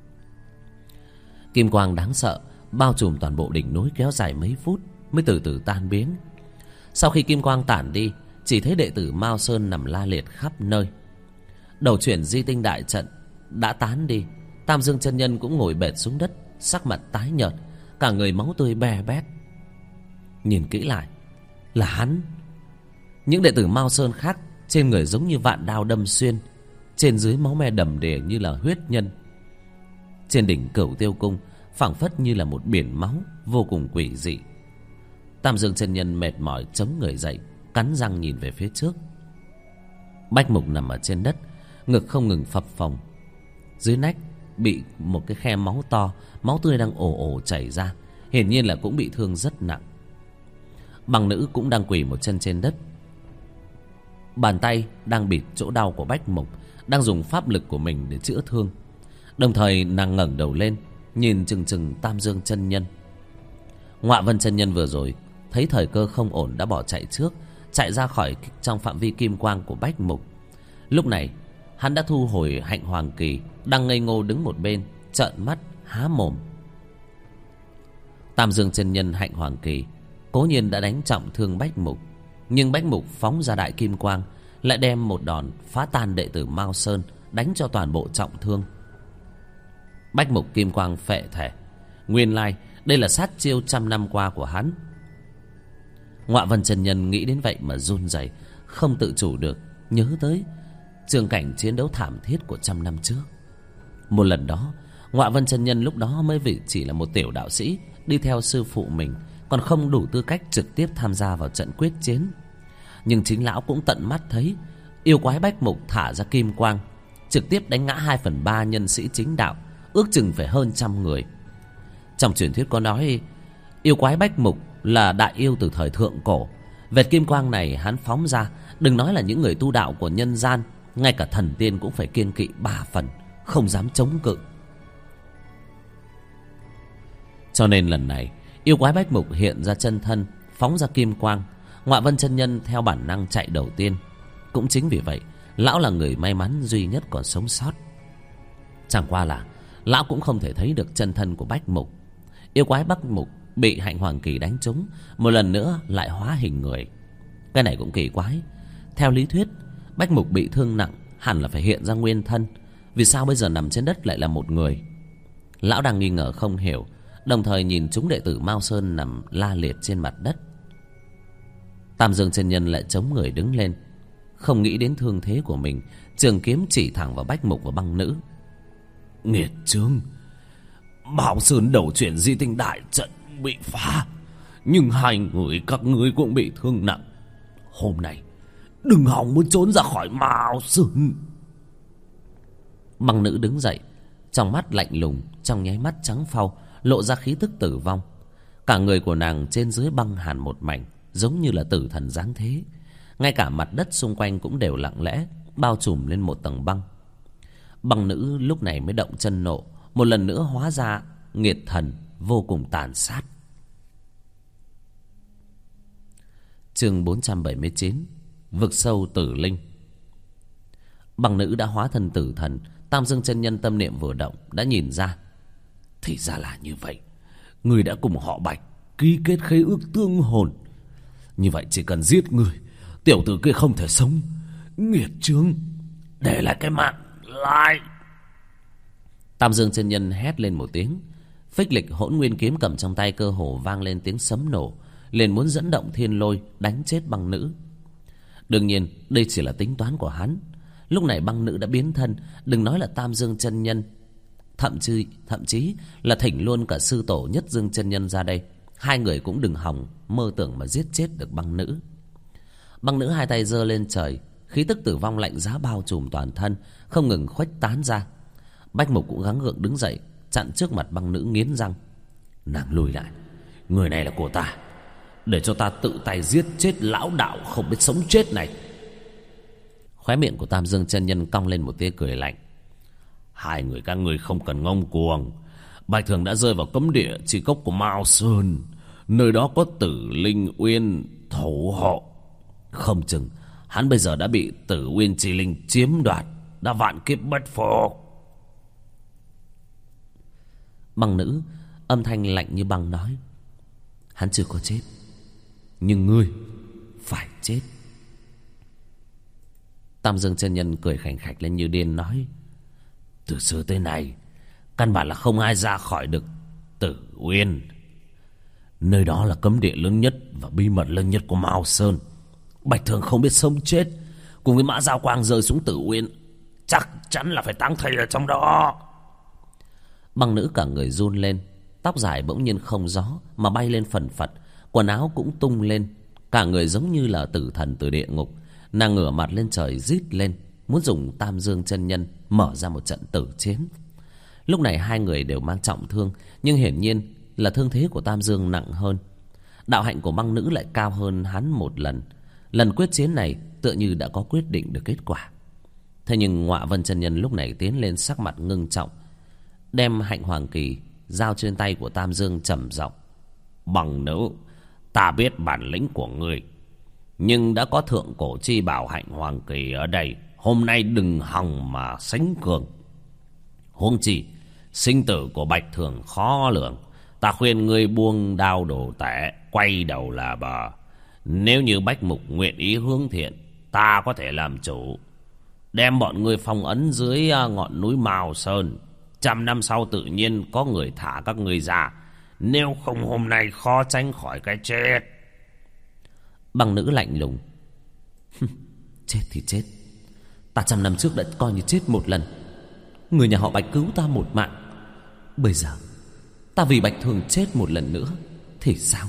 Kim quang đáng sợ bao trùm toàn bộ đỉnh núi, kéo dài mấy phút mới từ từ tan biến. Sau khi kim quang tản đi, chỉ thấy đệ tử Mao Sơn nằm la liệt khắp nơi. Đầu chuyển di tinh đại trận đã tán đi. Tam Dương chân nhân cũng ngồi bệt xuống đất, sắc mặt tái nhợt, cả người máu tươi be bét. Nhìn kỹ lại là hắn. Những đệ tử Mao Sơn khác trên người giống như vạn đao đâm xuyên, trên dưới máu me đầm đìa như là huyết nhân. Trên đỉnh Cửu Tiêu Cung phảng phất như là một biển máu vô cùng quỷ dị. Tam Dương chân nhân mệt mỏi chống người dậy, cắn răng nhìn về phía trước. Bách Mục nằm ở trên đất, ngực không ngừng phập phồng, dưới nách bị một cái khe máu to, máu tươi đang ồ ồ chảy ra, hiển nhiên là cũng bị thương rất nặng. Bằng nữ cũng đang quỳ một chân trên đất, bàn tay đang bịt chỗ đau của Bách Mục, đang dùng pháp lực của mình để chữa thương. Đồng thời nàng ngẩng đầu lên, nhìn chừng chừng Tam Dương chân nhân. Ngọa Vân chân nhân vừa rồi thấy thời cơ không ổn đã bỏ chạy trước, chạy ra khỏi trong phạm vi kim quang của Bách Mục. Lúc này hắn đã thu hồi Hạnh Hoàng Kỳ, đang ngây ngô đứng một bên, trợn mắt há mồm. Tam Dương chân nhân Hạnh Hoàng Kỳ cố nhiên đã đánh trọng thương Bách Mục, nhưng Bách Mục phóng ra đại kim quang lại đem một đòn phá tan đệ tử Mao Sơn, đánh cho toàn bộ trọng thương. Bách Mục kim quang phệ thể, nguyên lai đây là sát chiêu trăm năm qua của hắn. Ngọa Vân chân nhân nghĩ đến vậy mà run rẩy, không tự chủ được nhớ tới trường cảnh chiến đấu thảm thiết của trăm năm trước. Một lần đó, Ngọa Vân chân nhân lúc đó mới chỉ là một tiểu đạo sĩ đi theo sư phụ mình, còn không đủ tư cách trực tiếp tham gia vào trận quyết chiến. Nhưng chính lão cũng tận mắt thấy yêu quái Bách Mục thả ra kim quang, trực tiếp đánh ngã 2/3 nhân sĩ chính đạo, ước chừng phải hơn 100 người. Trong truyền thuyết có nói yêu quái Bách Mục là đại yêu từ thời thượng cổ. Vệt kim quang này hắn phóng ra, đừng nói là những người tu đạo của nhân gian, ngay cả thần tiên cũng phải kiêng kỵ 3 phần, không dám chống cự. Cho nên lần này yêu quái Bách Mục hiện ra chân thân, phóng ra kim quang, Ngọa Vân chân nhân theo bản năng chạy đầu tiên. Cũng chính vì vậy lão là người may mắn duy nhất còn sống sót. Chẳng qua là lão cũng không thể thấy được chân thân của Bách Mục. Yêu quái Bách Mục bị Hạnh Hoàng Kỳ đánh trúng, một lần nữa lại hóa hình người. Cái này cũng kỳ quái. Theo lý thuyết Bách Mục bị thương nặng hẳn là phải hiện ra nguyên thân, vì sao bây giờ nằm trên đất lại là một người? Lão đang nghi ngờ không hiểu, đồng thời nhìn chúng đệ tử Mao Sơn nằm la liệt trên mặt đất. Tam Dương chân nhân lại chống người đứng lên, không nghĩ đến thương thế của mình, trường kiếm chỉ thẳng vào Bách Mục và băng nữ. Nghiệt chướng, Mao Sơn đầu chuyển di tinh đại trận bị phá, nhưng 2 người các ngươi cũng bị thương nặng. Hôm nay đừng hòng muốn trốn ra khỏi Mao Sơn. Băng nữ đứng dậy, trong mắt lạnh lùng, trong nháy mắt trắng phau, lộ ra khí tức tử vong. Cả người của nàng trên dưới băng hàn một mảnh, giống như là tử thần giáng thế. Ngay cả mặt đất xung quanh cũng đều lặng lẽ bao trùm lên một tầng băng. Băng nữ lúc này mới động chân nộ, một lần nữa hóa ra nghiệt thần vô cùng tàn sát. Chương 479, vực sâu tử linh. Băng nữ đã hóa thân tử thần. Tam Dương chân nhân tâm niệm vừa động đã nhìn ra. Thì ra là như vậy, người đã cùng họ Bạch ký kết khế ước tương hồn. Như vậy chỉ cần giết người, tiểu tử kia không thể sống. Nghiệt chướng, để lại cái mạng lại. Tam Dương chân nhân hét lên một tiếng, Phích Lịch Hỗn Nguyên kiếm cầm trong tay cơ hồ vang lên tiếng sấm nổ, liền muốn dẫn động thiên lôi đánh chết băng nữ. Đương nhiên đây chỉ là tính toán của hắn. Lúc này băng nữ đã biến thân, đừng nói là Tam Dương chân nhân, thậm chí là thỉnh luôn cả sư tổ Nhất Dương chân nhân ra đây, hai người cũng đừng hòng mơ tưởng mà giết chết được băng nữ. Băng nữ hai tay giơ lên trời, khí tức tử vong lạnh giá bao trùm toàn thân, không ngừng khuếch tán ra. Bách Mục cũng gắng gượng đứng dậy, chặn trước mặt băng nữ, nghiến răng: nàng lùi lại, người này là của ta, để cho ta tự tay giết chết lão đạo không biết sống chết này. Khóe miệng của Tam Dương chân nhân cong lên một tia cười lạnh: hai người các ngươi không cần ngông cuồng. Bạch Thường đã rơi vào cấm địa chi cốc của Mao Sơn, nơi đó có Tử Linh Uyên thủ hộ. Không chừng hắn bây giờ đã bị Tử Uyên chi linh chiếm đoạt, đã vạn kiếp bất phục. Băng nữ âm thanh lạnh như băng nói: hắn chưa có chết, nhưng ngươi phải chết. Tam Dương chân nhân cười khành khạch lên như điên nói: từ xưa tới nay căn bản là không ai ra khỏi được Tử Uyên. Nơi đó là cấm địa lớn nhất và bí mật lớn nhất của Mao Sơn. Bạch Thường không biết sống chết, cùng với Mã Giao Quang rơi xuống Tử Uyên, chắc chắn là phải táng thây ở trong đó. Băng nữ cả người run lên, tóc dài bỗng nhiên không gió mà bay lên phần phật, quần áo cũng tung lên, cả người giống như là tử thần từ địa ngục. Nàng ngửa mặt lên trời rít lên, muốn dùng Tam Dương chân nhân mở ra một trận tử chiến. Lúc này hai người đều mang trọng thương, nhưng hiển nhiên là thương thế của Tam Dương nặng hơn. Đạo hạnh của băng nữ lại cao hơn hắn một lần. Lần quyết chiến này tựa như đã có quyết định được kết quả. Thế nhưng Ngọa Vân chân nhân lúc này tiến lên, sắc mặt ngưng trọng, đem hạnh hoàng kỳ giao trên tay của Tam Dương, trầm giọng: băng nữ, ta biết bản lĩnh của ngươi, nhưng đã có thượng cổ chi bảo hạnh hoàng kỳ ở đây, hôm nay đừng hòng mà sánh cường. Huống chi sinh tử của Bạch Thường khó lường, ta khuyên ngươi buông đao đồ tể, quay đầu là bờ. Nếu như Bách Mục nguyện ý hướng thiện, ta có thể làm chủ, đem bọn ngươi phong ấn dưới ngọn núi Mao Sơn. 100 năm sau tự nhiên có người thả các ngươi ra, nếu không hôm nay khó tránh khỏi cái chết. Băng nữ lạnh lùng: chết thì chết, ta 100 năm trước đã coi như chết một lần. Người nhà họ Bạch cứu ta một mạng, bây giờ ta vì Bạch Thường chết một lần nữa thì sao?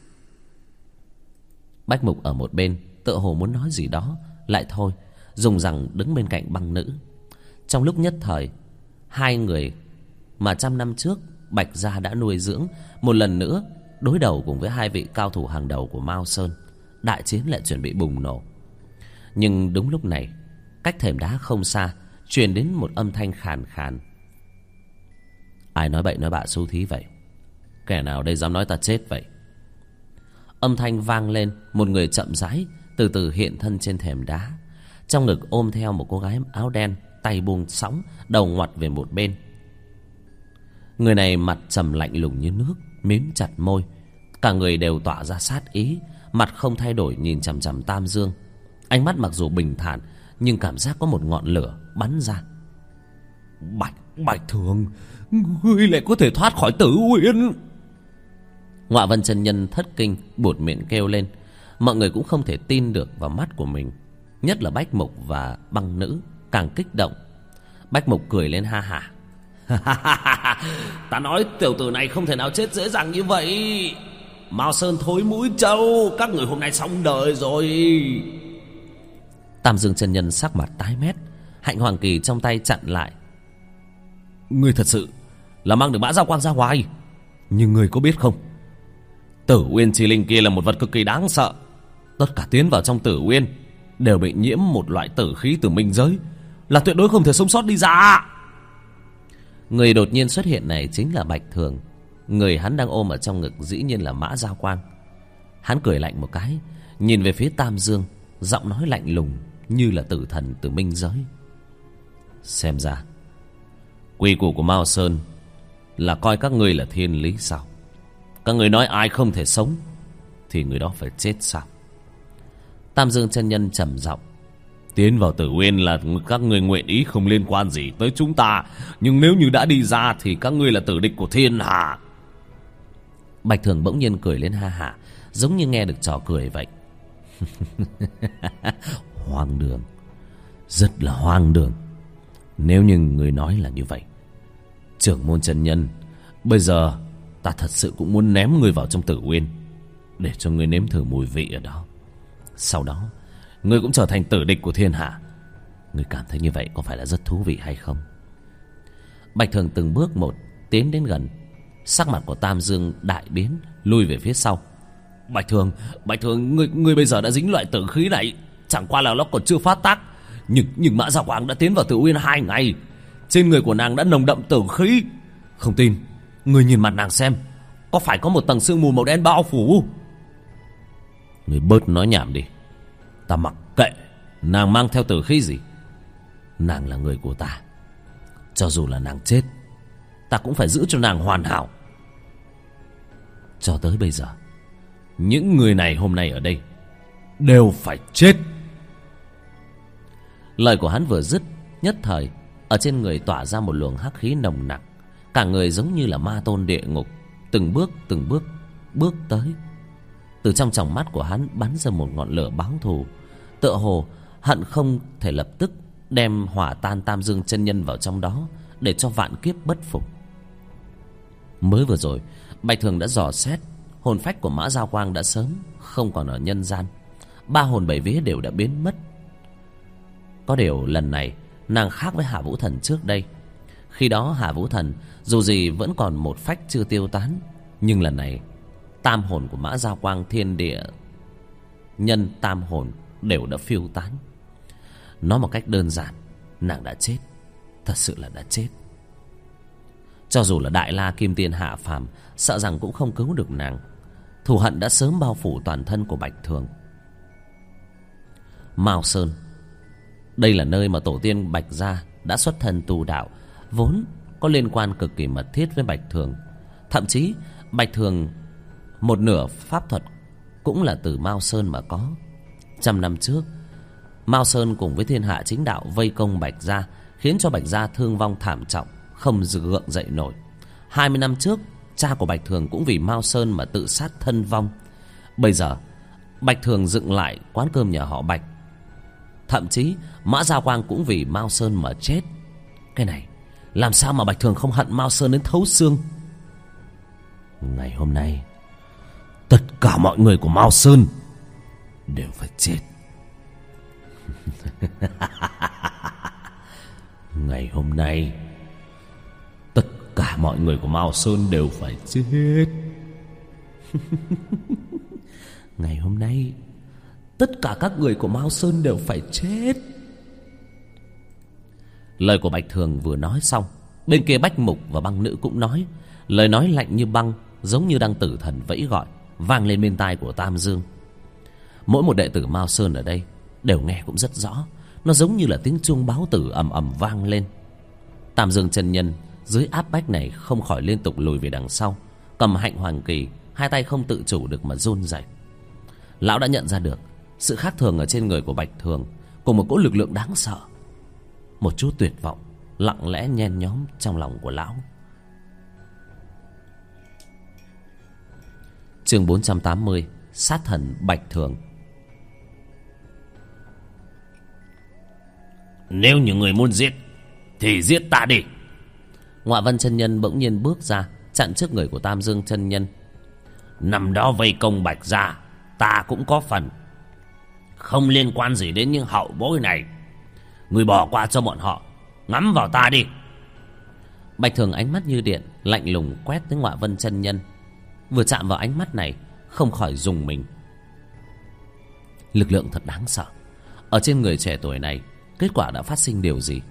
Bách Mục ở một bên tựa hồ muốn nói gì đó, lại thôi, dùng rằng đứng bên cạnh băng nữ. Trong lúc nhất thời, hai người mà 100 năm trước Bạch gia đã nuôi dưỡng, một lần nữa đối đầu cùng với hai vị cao thủ hàng đầu của Mao Sơn. Đại chiến lại chuẩn bị bùng nổ. Nhưng đúng lúc này, cách thềm đá không xa truyền đến một âm thanh khàn khàn: ai nói bậy nói bạ xấu thí vậy? Kẻ nào đây dám nói ta chết vậy? Âm thanh vang lên, một người chậm rãi từ từ hiện thân trên thềm đá, trong ngực ôm theo một cô gái áo đen, tay buông sóng, đầu ngoặt về một bên. Người này mặt trầm lạnh lùng như nước, mím chặt môi, cả người đều tỏa ra sát ý, mặt không thay đổi nhìn chằm chằm Tam Dương. Ánh mắt mặc dù bình thản, nhưng cảm giác có một ngọn lửa bắn ra. Bạch Thường, ngươi lại có thể thoát khỏi Tử Uyên? Ngọa Vân chân nhân thất kinh, buột miệng kêu lên. Mọi người cũng không thể tin được vào mắt của mình, nhất là Bách Mục và băng nữ càng kích động. Bách Mục cười lên ha hả: ta nói tiểu tử này không thể nào chết dễ dàng như vậy. Mao Sơn thối mũi trâu, các người hôm nay xong đời rồi. Tam Dương chân nhân sắc mặt tái mét, hạnh hoàng kỳ trong tay chặn lại: ngươi thật sự là mang được Mã Giao Quang ra ngoài, nhưng ngươi có biết không, Tử Uyên chi linh kia là một vật cực kỳ đáng sợ. Tất cả tiến vào trong Tử Uyên đều bị nhiễm một loại tử khí từ minh giới, là tuyệt đối không thể sống sót đi ra. Người đột nhiên xuất hiện này chính là Bạch Thường. Người hắn đang ôm ở trong ngực dĩ nhiên là Mã Giao Quang. Hắn cười lạnh một cái, nhìn về phía Tam Dương, giọng nói lạnh lùng như là tử thần từ minh giới: xem ra quy củ của Mao Sơn là coi các ngươi là thiên lý sao? Các ngươi nói ai không thể sống thì người đó phải chết sao? Tam Dương chân nhân trầm giọng: Tiến vào Tử Uyên là các ngươi nguyện ý, không liên quan gì tới chúng ta. Nhưng nếu như đã đi ra thì các ngươi là tử địch của thiên hạ. Bạch Thường bỗng nhiên cười lên ha hả, giống như nghe được trò cười vậy. Hoang đường, rất là hoang đường. Nếu như người nói là như vậy, trưởng môn chân nhân, bây giờ ta thật sự cũng muốn ném ngươi vào trong Tử Uyên, để cho ngươi nếm thử mùi vị ở đó. Sau đó ngươi cũng trở thành tử địch của thiên hạ. Ngươi cảm thấy như vậy có phải là rất thú vị hay không? Bạch Thường từng bước một tiến đến gần. Sắc mặt của Tam Dương đại biến, lui về phía sau. Bạch Thường, ngươi bây giờ đã dính loại tử khí này. Chẳng qua là nó còn chưa phát tác. Nhưng Mã Gia Quang đã tiến vào Tử Uyên 2 ngày. Trên người của nàng đã nồng đậm tử khí. Không tin, ngươi nhìn mặt nàng xem, có phải có một tầng sương mù màu đen bao phủ? Ngươi bớt nói nhảm đi. Ta mặc kệ nàng mang theo tử khí gì. Nàng là người của ta. Cho dù là nàng chết, ta cũng phải giữ cho nàng hoàn hảo. Cho tới bây giờ, những người này hôm nay ở đây đều phải chết. Lời của hắn vừa dứt, nhất thời ở trên người tỏa ra một luồng hắc khí nồng nặc. Cả người giống như là ma tôn địa ngục, từng bước bước tới. Từ trong tròng mắt của hắn bắn ra một ngọn lửa báo thù, tựa hồ hận không thể lập tức đem hỏa tan Tam Dương chân nhân vào trong đó, để cho vạn kiếp bất phục. Mới vừa rồi Bạch Thường đã dò xét, hồn phách của Mã Giao Quang đã sớm không còn ở nhân gian. 3 hồn 7 vía đều đã biến mất. Có điều lần này nàng khác với Hà Vũ Thần trước đây. Khi đó Hà Vũ Thần dù gì vẫn còn một phách chưa tiêu tán, nhưng lần này tam hồn của Mã Giao Quang, thiên địa nhân tam hồn đều đã phiêu tán. Nói một cách đơn giản, nàng đã chết, thật sự là đã chết. Cho dù là Đại La Kim Tiên hạ phàm, sợ rằng cũng không cứu được nàng. Thù hận đã sớm bao phủ toàn thân của Bạch Thường. Mao Sơn, đây là nơi mà tổ tiên Bạch gia đã xuất thân tu đạo, vốn có liên quan cực kỳ mật thiết với Bạch Thường. Thậm chí Bạch Thường một nửa pháp thuật cũng là từ Mao Sơn mà có. 100 năm trước, Mao Sơn cùng với thiên hạ chính đạo vây công Bạch gia, khiến cho Bạch gia thương vong thảm trọng, không gượng dậy nổi. 20 năm trước, cha của Bạch Thường cũng vì Mao Sơn mà tự sát thân vong. Bây giờ Bạch Thường dựng lại quán cơm nhà họ Bạch. Thậm chí Mã Gia Quang cũng vì Mao Sơn mà chết. Cái này làm sao mà Bạch Thường không hận Mao Sơn đến thấu xương? Ngày hôm nay tất cả mọi người của Mao Sơn đều phải chết. Ngày hôm nay tất cả mọi người của Mao Sơn đều phải chết. Ngày hôm nay tất cả các người của Mao Sơn đều phải chết. Lời của Bạch Thường vừa nói xong, bên kia Bách Mục và Băng Nữ cũng nói. Lời nói lạnh như băng, giống như đang tử thần vẫy gọi, vang lên bên tai của Tam Dương. Mỗi một đệ tử Mao Sơn ở đây đều nghe cũng rất rõ. Nó giống như là tiếng chuông báo tử ầm ầm vang lên. Tam Dương chân nhân dưới áp bách này không khỏi liên tục lùi về đằng sau, cầm hạnh hoàng kỳ, hai tay không tự chủ được mà run rẩy. Lão đã nhận ra được sự khác thường ở trên người của Bạch Thường, cùng một cỗ lực lượng đáng sợ. Một chút tuyệt vọng lặng lẽ nhen nhóm trong lòng của lão. Chương 480, sát thần Bạch Thường. Nếu như người muốn giết thì giết ta đi. Ngọa Vân chân nhân bỗng nhiên bước ra, chặn trước người của Tam Dương chân nhân. Năm đó vây công Bạch gia, ta cũng có phần, không liên quan gì đến những hậu bối này. Người bỏ qua cho bọn họ, ngắm vào ta đi. Bạch Thường ánh mắt như điện, lạnh lùng quét tới Ngọa Vân chân nhân. Vừa chạm vào ánh mắt này, không khỏi rùng mình. Lực lượng thật đáng sợ. Ở trên người trẻ tuổi này, kết quả đã phát sinh điều gì?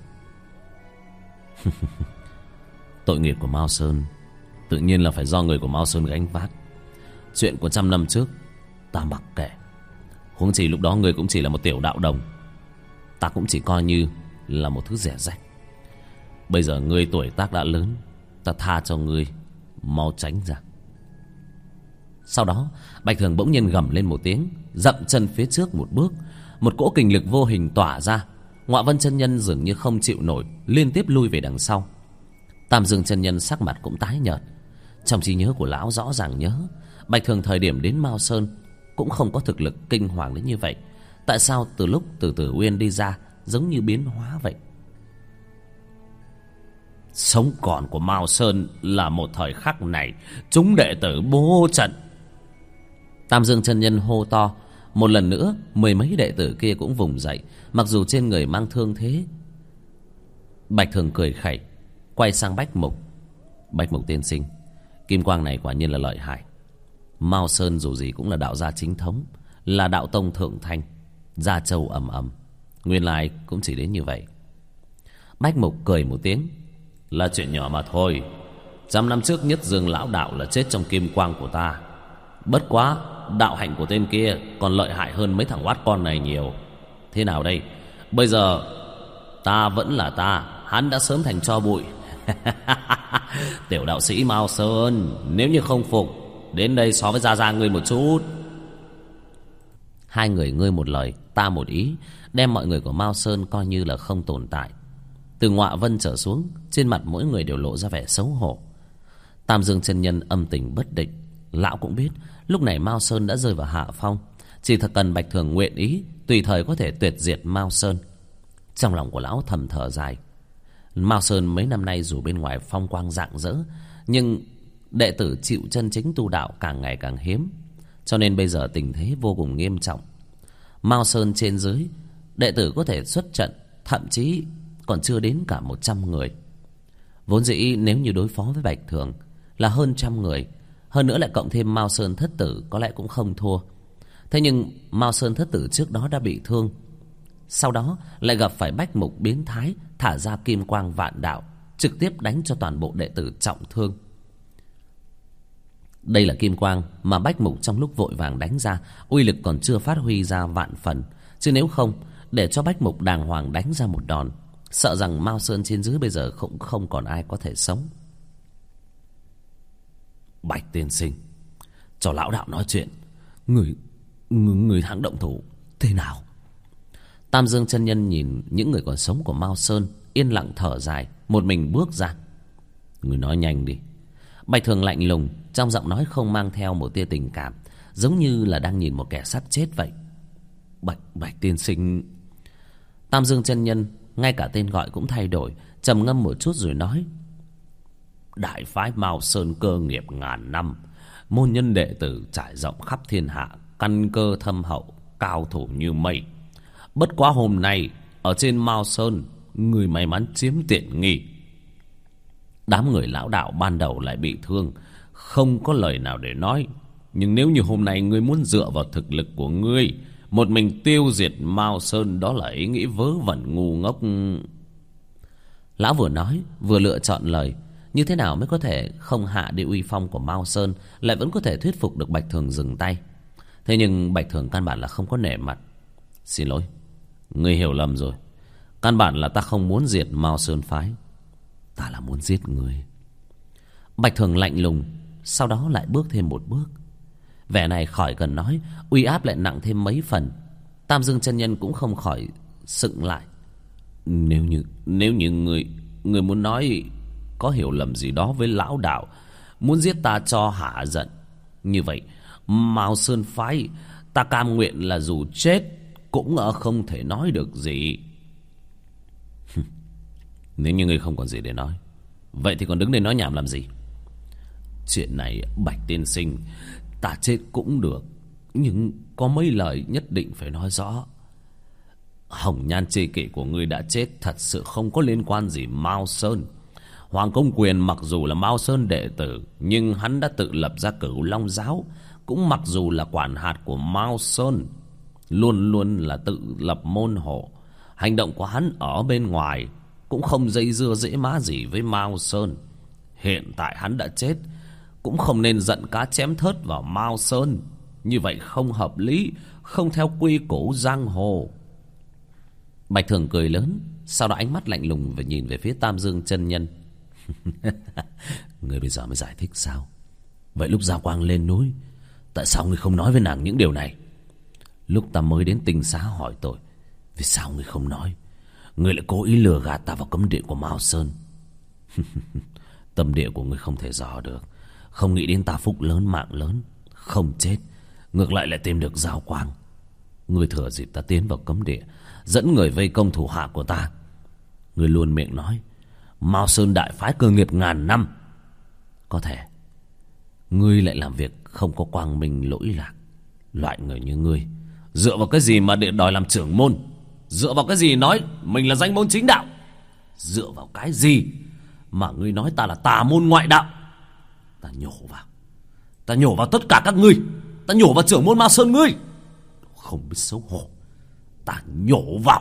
Tội nghiệp của Mao Sơn tự nhiên là phải do người của Mao Sơn gánh vác. Chuyện của 100 năm trước ta mặc kệ. Huống chỉ lúc đó người cũng chỉ là một tiểu đạo đồng, ta cũng chỉ coi như là một thứ rẻ rách. Bây giờ ngươi tuổi tác đã lớn, ta tha cho ngươi, mau tránh ra. Sau đó Bạch Thường bỗng nhiên gầm lên một tiếng, dậm chân phía trước một bước. một cỗ kình lực vô hình tỏa ra. Ngọa Vân chân nhân dường như không chịu nổi, liên tiếp lui về đằng sau. Tam Dương chân nhân sắc mặt cũng tái nhợt. Trong trí nhớ của lão rõ ràng nhớ Bạch Thường thời điểm đến Mao Sơn cũng không có thực lực kinh hoàng đến như vậy. Tại sao từ lúc từ Tử Uyên đi ra giống như biến hóa vậy? Sống còn của Mao Sơn là một thời khắc này, chúng đệ tử bố trận. Tam Dương chân nhân hô to. Một lần nữa, mười mấy đệ tử kia cũng vùng dậy, mặc dù trên người mang thương thế. Bạch Thường cười khẩy, quay sang Bách Mục. Bách Mục tiên sinh, kim quang này quả nhiên là lợi hại. Mao Sơn dù gì cũng là đạo gia chính thống, là đạo tông thượng thanh, gia châu ầm ầm, nguyên lai cũng chỉ đến như vậy. Bách Mục cười một tiếng. Là chuyện nhỏ mà thôi. 100 năm trước Nhất Dương lão đạo là chết trong kim quang của ta. Bất quá đạo hạnh của tên kia còn lợi hại hơn mấy thằng oát con này nhiều. Thế nào đây? Bây giờ ta vẫn là ta, hắn đã sớm thành tro bụi. Tiểu đạo sĩ Mao Sơn, nếu như không phục, đến đây so với Gia Gia ngươi một chút. Hai người ngươi một lời ta một ý, đem mọi người của Mao Sơn coi như là không tồn tại. Từ Ngọa Vân trở xuống, trên mặt mỗi người đều lộ ra vẻ xấu hổ. Tam Dương chân nhân âm tình bất định. Lão cũng biết lúc này Mao Sơn đã rơi vào hạ phong, chỉ thật cần Bạch Thường nguyện ý, tùy thời có thể tuyệt diệt Mao Sơn. Trong lòng của lão thầm thở dài. Mao Sơn mấy năm nay dù bên ngoài phong quang rạng rỡ, nhưng đệ tử chịu chân chính tu đạo càng ngày càng hiếm, cho nên bây giờ tình thế vô cùng nghiêm trọng. Mao Sơn trên dưới, đệ tử có thể xuất trận, thậm chí còn chưa đến cả 100 người. Vốn dĩ nếu như đối phó với Bạch Thường là hơn 100 người, hơn nữa lại cộng thêm Mao Sơn thất tử, có lẽ cũng không thua. Thế nhưng Mao Sơn thất tử trước đó đã bị thương, sau đó lại gặp phải Bách Mục biến thái thả ra kim quang vạn đạo, trực tiếp đánh cho toàn bộ đệ tử trọng thương. Đây là kim quang mà Bách Mục trong lúc vội vàng đánh ra, uy lực còn chưa phát huy ra vạn phần, chứ nếu không để cho Bách Mục đàng hoàng đánh ra một đòn, sợ rằng Mao Sơn trên dưới bây giờ cũng không còn ai có thể sống. Bạch tiên sinh, cho lão đạo nói chuyện. Người thắng động thủ thế nào? Tam Dương chân nhân nhìn những người còn sống của Mao Sơn, yên lặng thở dài, một mình bước ra. Người nói nhanh đi. Bạch Thường lạnh lùng, trong giọng nói không mang theo một tia tình cảm, giống như là đang nhìn một kẻ sắp chết vậy. Bạch tiên sinh. Tam Dương chân nhân ngay cả tên gọi cũng thay đổi, trầm ngâm một chút rồi nói. Đại phái Mao Sơn cơ nghiệp ngàn năm, môn nhân đệ tử trải rộng khắp thiên hạ, căn cơ thâm hậu, cao thủ như mây. Bất quá hôm nay ở trên Mao Sơn, người may mắn chiếm tiện nghi. Đám người lão đạo ban đầu lại bị thương, không có lời nào để nói. Nhưng nếu như hôm nay ngươi muốn dựa vào thực lực của ngươi một mình tiêu diệt Mao Sơn, đó là ý nghĩ vớ vẩn ngu ngốc. Lão vừa nói vừa lựa chọn lời. Như thế nào mới có thể không hạ đi uy phong của Mao Sơn, lại vẫn có thể thuyết phục được Bạch Thường dừng tay? Thế nhưng Bạch Thường căn bản là không có nể mặt. Xin lỗi, ngươi hiểu lầm rồi. Căn bản là ta không muốn diệt Mao Sơn phái, ta là muốn giết ngươi. Bạch Thường lạnh lùng, sau đó lại bước thêm một bước. Vẻ này khỏi cần nói, uy áp lại nặng thêm mấy phần. Tam Dương chân nhân cũng không khỏi sững lại. Nếu như người muốn nói có hiểu lầm gì đó với lão đạo, muốn giết ta cho hả giận, như vậy Mao Sơn phái ta cam nguyện là dù chết cũng không thể nói được gì. Nếu như ngươi không còn gì để nói, vậy thì còn đứng đây nói nhảm làm gì? Chuyện này Bạch tiên sinh, ta chết cũng được, nhưng có mấy lời nhất định phải nói rõ. Hồng nhan tri kỷ của ngươi đã chết, thật sự không có liên quan gì Mao Sơn. Hoàng Công Quyền mặc dù là Mao Sơn đệ tử, nhưng hắn đã tự lập ra Cửu Long Giáo, cũng mặc dù là quản hạt của Mao Sơn, luôn luôn là tự lập môn hộ. Hành động của hắn ở bên ngoài cũng không dây dưa dễ má gì với Mao Sơn. Hiện tại hắn đã chết, cũng không nên giận cá chém thớt vào Mao Sơn. Như vậy không hợp lý, không theo quy củ giang hồ. Bạch Thường cười lớn, sau đó ánh mắt lạnh lùng và nhìn về phía Tam Dương chân nhân. Ngươi bây giờ mới giải thích sao? Vậy lúc Giao Quang lên núi, tại sao ngươi không nói với nàng những điều này? Lúc ta mới đến tinh xá hỏi tội, vì sao ngươi không nói? Ngươi lại cố ý lừa gạt ta vào cấm địa của Mao Sơn. Tâm địa của ngươi không thể dò được. Không nghĩ đến ta phúc lớn mạng lớn, không chết, ngược lại lại tìm được Giao Quang. Ngươi thừa dịp ta tiến vào cấm địa, dẫn người vây công thủ hạ của ta. Ngươi luôn miệng nói Mao Sơn đại phái cơ nghiệp ngàn năm. Có thể ngươi lại làm việc không có quang minh lỗi lạc. Loại người như ngươi dựa vào cái gì mà để đòi làm trưởng môn? Dựa vào cái gì nói mình là danh môn chính đạo? Dựa vào cái gì mà ngươi nói ta là tà môn ngoại đạo? Ta nhổ vào tất cả các ngươi. Ta nhổ vào trưởng môn Mao Sơn ngươi. Không biết xấu hổ. Ta nhổ vào.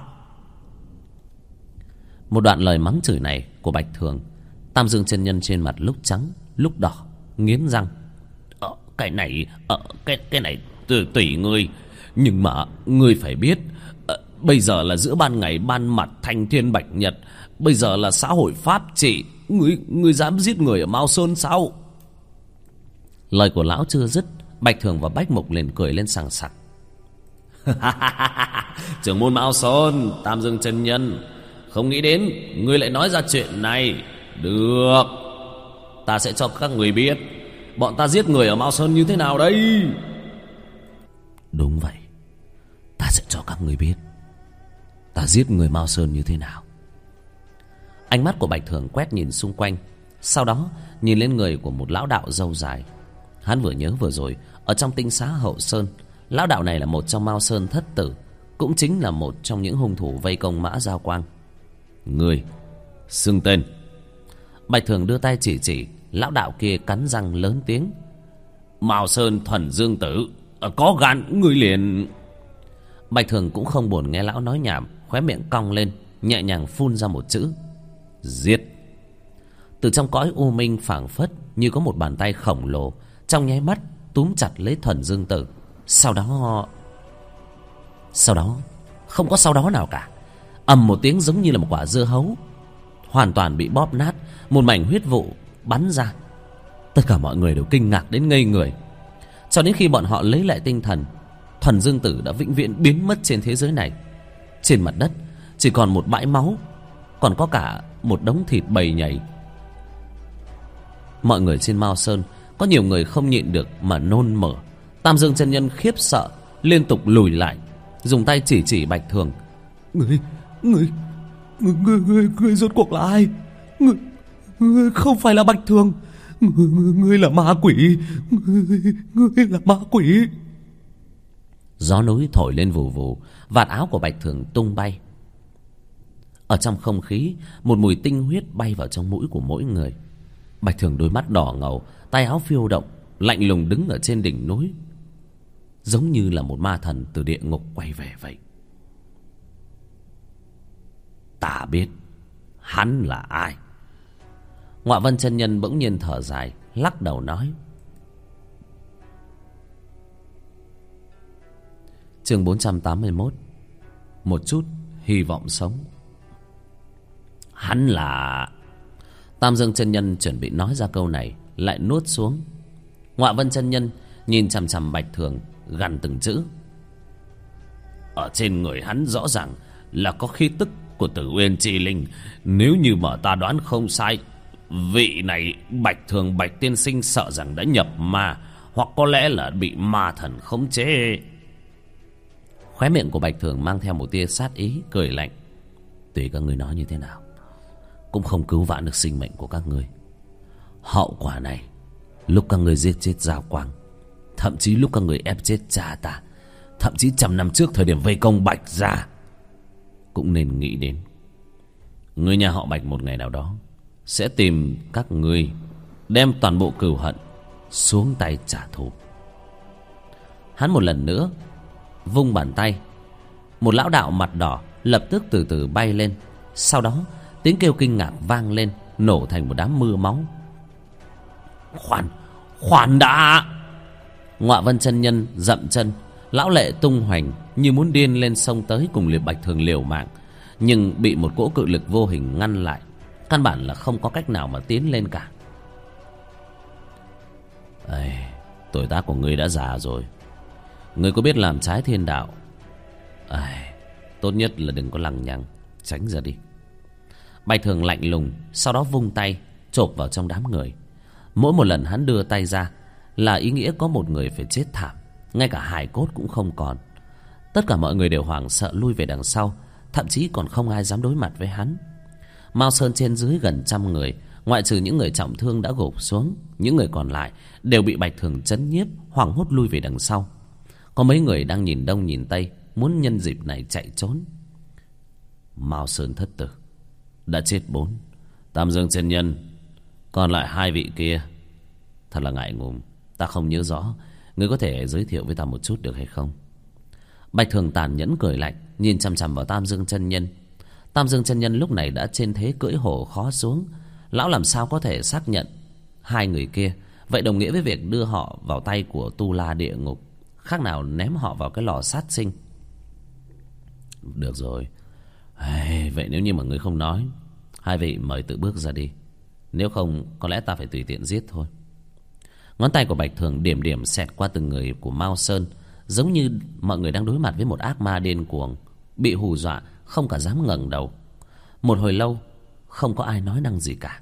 Một đoạn lời mắng chửi này của Bạch Thường, Tam Dương chân nhân trên mặt lúc trắng lúc đỏ, nghiến răng. Cái này tùy ngươi. Nhưng mà ngươi phải biết, bây giờ là giữa ban ngày ban mặt thanh thiên bạch nhật. Bây giờ là xã hội pháp trị. Ngươi dám giết người ở Mao Sơn sao? Lời của lão chưa dứt, Bạch Thường và Bách Mục liền cười lên sảng sặc. Trưởng môn Mao Sơn, Tam Dương chân nhân, không nghĩ đến ngươi lại nói ra chuyện này. Được, ta sẽ cho các người biết bọn ta giết người ở Mao Sơn như thế nào đây. Đúng vậy, ta sẽ cho các người biết ta giết người Mao Sơn như thế nào. Ánh mắt của Bạch Thường quét nhìn xung quanh, sau đó nhìn lên người của một lão đạo râu dài. Hắn vừa nhớ vừa rồi ở trong tinh xá Hậu Sơn, lão đạo này là một trong Mao Sơn thất tử, cũng chính là một trong những hung thủ vây công Mã Giao Quang. Người xưng tên. Bạch Thường đưa tay chỉ lão đạo kia, cắn răng lớn tiếng. Mao Sơn Thuần Dương Tử, có gan ngươi liền. Bạch Thường cũng không buồn nghe lão nói nhảm, khóe miệng cong lên, nhẹ nhàng phun ra một chữ: giết. Từ trong cõi u minh phảng phất như có một bàn tay khổng lồ trong nháy mắt túm chặt lấy Thuần Dương Tử. Sau đó không có sau đó nào cả. Ầm một tiếng, giống như là một quả dưa hấu hoàn toàn bị bóp nát, một mảnh huyết vụ bắn ra. Tất cả mọi người đều kinh ngạc đến ngây người. Cho đến khi bọn họ lấy lại tinh thần, Thuần Dương Tử đã vĩnh viễn biến mất trên thế giới này. Trên mặt đất chỉ còn một bãi máu, còn có cả một đống thịt bầy nhầy. Mọi người trên Mao Sơn có nhiều người không nhịn được mà nôn mửa. Tam Dương chân nhân khiếp sợ liên tục lùi lại, dùng tay chỉ Bạch Thường. Người rốt cuộc là ai? Người không phải là Bạch Thường. Người là ma quỷ. Người là ma quỷ. Gió núi thổi lên vù vù, vạt áo của Bạch Thường tung bay. Ở trong không khí, một mùi tinh huyết bay vào trong mũi của mỗi người. Bạch Thường đôi mắt đỏ ngầu, tay áo phiêu động, lạnh lùng đứng ở trên đỉnh núi, giống như là một ma thần từ địa ngục quay về vậy. Ta biết hắn là ai. Ngọa Vân chân nhân bỗng nhiên thở dài, lắc đầu nói. Chương 481. Một chút hy vọng sống. Hắn là... Tam Dương chân nhân chuẩn bị nói ra câu này, lại nuốt xuống. Ngọa Vân chân nhân nhìn chằm chằm Bạch Thường, gằn từng chữ. Ở trên người hắn rõ ràng là có khí tức của Tử Uyên Chi Linh. Nếu như mà ta đoán không sai, vị này Bạch Thường Bạch tiên sinh sợ rằng đã nhập ma, hoặc có lẽ là bị ma thần khống chế. Khóe miệng của Bạch Thường mang theo một tia sát ý, cười lạnh. Tùy các ngươi nói như thế nào, cũng không cứu vãn được sinh mệnh của các ngươi. Hậu quả này, lúc các ngươi giết chết Giao Quang, thậm chí lúc các ngươi ép chết cha ta, thậm chí 100 năm trước thời điểm vây công Bạch gia, cũng nên nghĩ đến. Người nhà họ Bạch một ngày nào đó sẽ tìm các ngươi, đem toàn bộ cừu hận xuống tay trả thù. Hắn một lần nữa vung bàn tay, một lão đạo mặt đỏ lập tức từ từ bay lên. Sau đó tiếng kêu kinh ngạc vang lên, nổ thành một đám mưa máu. Khoan đã! Ngọa Vân chân nhân dậm chân, lão lệ tung hoành như muốn điên lên, xông tới cùng liệt Bạch Thường liều mạng, nhưng bị một cỗ cự lực vô hình ngăn lại, căn bản là không có cách nào mà tiến lên cả. Tuổi tác của ngươi đã già rồi, Ngươi có biết làm trái thiên đạo, tốt nhất là đừng có lằng nhằng, tránh ra đi. Bạch Thường lạnh lùng, sau đó vung tay chộp vào trong đám người. Mỗi một lần hắn đưa tay ra là ý nghĩa có một người phải chết thảm, ngay cả hài cốt cũng không còn. Tất cả mọi người đều hoảng sợ lui về đằng sau, thậm chí còn không ai dám đối mặt với hắn. Mao Sơn trên dưới gần 100 người, ngoại trừ những người trọng thương đã gục xuống, những người còn lại đều bị Bạch Thường trấn nhiếp, hoảng hốt lui về đằng sau. Có mấy người đang nhìn đông nhìn tây, muốn nhân dịp này chạy trốn. Mao Sơn thất tử đã chết 4, Tam Dương chân nhân, còn lại 2 vị kia thật là ngại ngùng, ta không nhớ rõ. Ngươi có thể giới thiệu với ta một chút được hay không? Bạch Thường tàn nhẫn cười lạnh, nhìn chằm chằm vào Tam Dương chân nhân. Tam Dương chân nhân lúc này đã trên thế cưỡi hổ khó xuống. Lão làm sao có thể xác nhận 2 người kia? Vậy đồng nghĩa với việc đưa họ vào tay của Tu La địa ngục, khác nào ném họ vào cái lò sát sinh. Được rồi, vậy nếu như mà ngươi không nói, 2 vị mời tự bước ra đi. Nếu không có lẽ ta phải tùy tiện giết thôi. Ngón tay của Bạch Thường điểm điểm xẹt qua từng người của Mao Sơn, giống như mọi người đang đối mặt với một ác ma điên cuồng, bị hù dọa không cả dám ngẩng đầu. Một hồi lâu không có ai nói năng gì cả.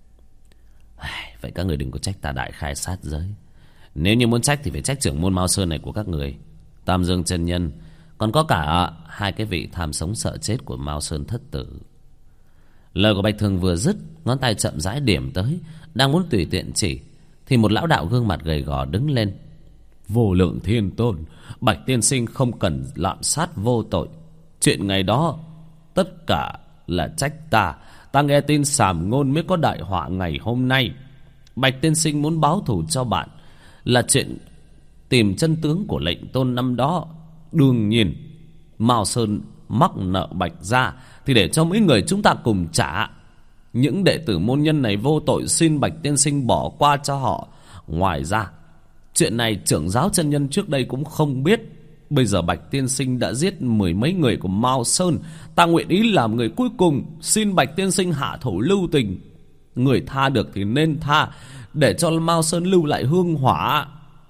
Vậy các người đừng có trách ta đại khai sát giới. Nếu như muốn trách thì phải trách trưởng môn Mao Sơn này của các người, Tam Dương chân nhân, còn có cả 2 cái vị tham sống sợ chết của Mao Sơn thất tử. Lời của Bạch Thường vừa dứt, ngón tay chậm rãi điểm tới, đang muốn tùy tiện chỉ, thì một lão đạo gương mặt gầy gò đứng lên. Vô Lượng Thiên Tôn, Bạch tiên sinh không cần lạm sát vô tội. Chuyện ngày đó tất cả là trách ta. Ta nghe tin sàm ngôn mới có đại họa ngày hôm nay. Bạch tiên sinh muốn báo thù cho bạn là chuyện tìm chân tướng của lệnh tôn năm đó. Đương nhiên Mao Sơn mắc nợ Bạch gia thì để cho mấy người chúng ta cùng trả. Những đệ tử môn nhân này vô tội, xin Bạch tiên sinh bỏ qua cho họ. Ngoài ra chuyện này trưởng giáo chân nhân trước đây cũng không biết. Bây giờ Bạch tiên sinh đã giết 10 mấy người của Mao Sơn, ta nguyện ý làm người cuối cùng, xin Bạch tiên sinh hạ thủ lưu tình. Người tha được thì nên tha, để cho Mao Sơn lưu lại hương hỏa.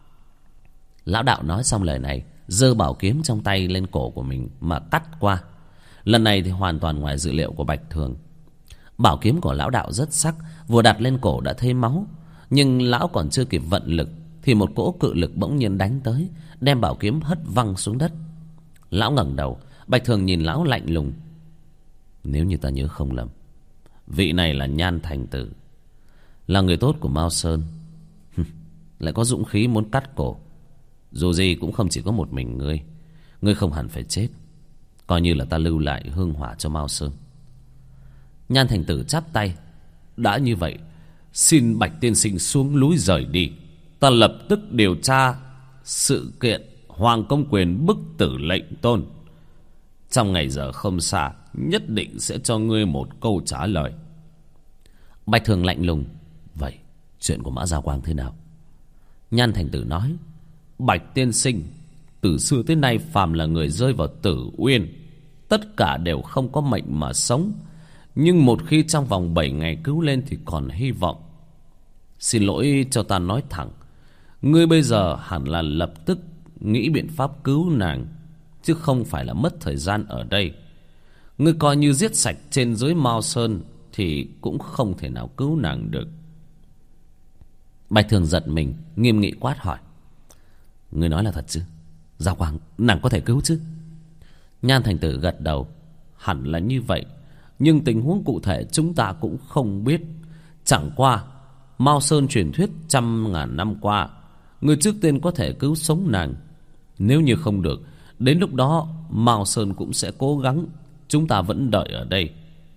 Lão đạo nói xong lời này, giơ bảo kiếm trong tay lên cổ của mình mà cắt qua. Lần này thì hoàn toàn ngoài dự liệu của Bạch Thường. Bảo kiếm của lão đạo rất sắc, vừa đặt lên cổ đã thấy máu. Nhưng lão còn chưa kịp vận lực thì một cỗ cự lực bỗng nhiên đánh tới, đem bảo kiếm hất văng xuống đất. Lão ngẩng đầu, Bạch Thường nhìn lão lạnh lùng. Nếu như ta nhớ không lầm, vị này là Nhan Thành Tử, là người tốt của Mao Sơn. Lại có dũng khí muốn cắt cổ. Dù gì cũng không chỉ có một mình ngươi. Ngươi không hẳn phải chết, coi như là ta lưu lại hương hỏa cho Mao Sơn. Nhan Thành Tử chắp tay. Đã như vậy, xin Bạch tiên sinh xuống núi rời đi. Ta lập tức điều tra sự kiện Hoàng Công Quyền bức tử lệnh tôn. Trong ngày giờ không xa, nhất định sẽ cho ngươi một câu trả lời. Bạch Thường lạnh lùng. Vậy chuyện của Mã Gia Quang thế nào? Nhan Thành Tử nói. Bạch tiên sinh, từ xưa tới nay phàm là người rơi vào tử uyên, tất cả đều không có mệnh mà sống. Nhưng một khi trong vòng 7 ngày cứu lên thì còn hy vọng. Xin lỗi cho ta nói thẳng, ngươi bây giờ hẳn là lập tức nghĩ biện pháp cứu nàng, chứ không phải là mất thời gian ở đây. Ngươi coi như giết sạch trên dưới Mao Sơn thì cũng không thể nào cứu nàng được. Bạch Thường giật mình, nghiêm nghị quát hỏi. Ngươi nói là thật chứ? Gia Quang nàng có thể cứu chứ? Nhan Thành Tử gật đầu. Hẳn là như vậy, nhưng tình huống cụ thể chúng ta cũng không biết. Chẳng qua Mao Sơn truyền thuyết 100.000 năm qua, người trước tiên có thể cứu sống nàng. Nếu như không được, đến lúc đó Mao Sơn cũng sẽ cố gắng. Chúng ta vẫn đợi ở đây.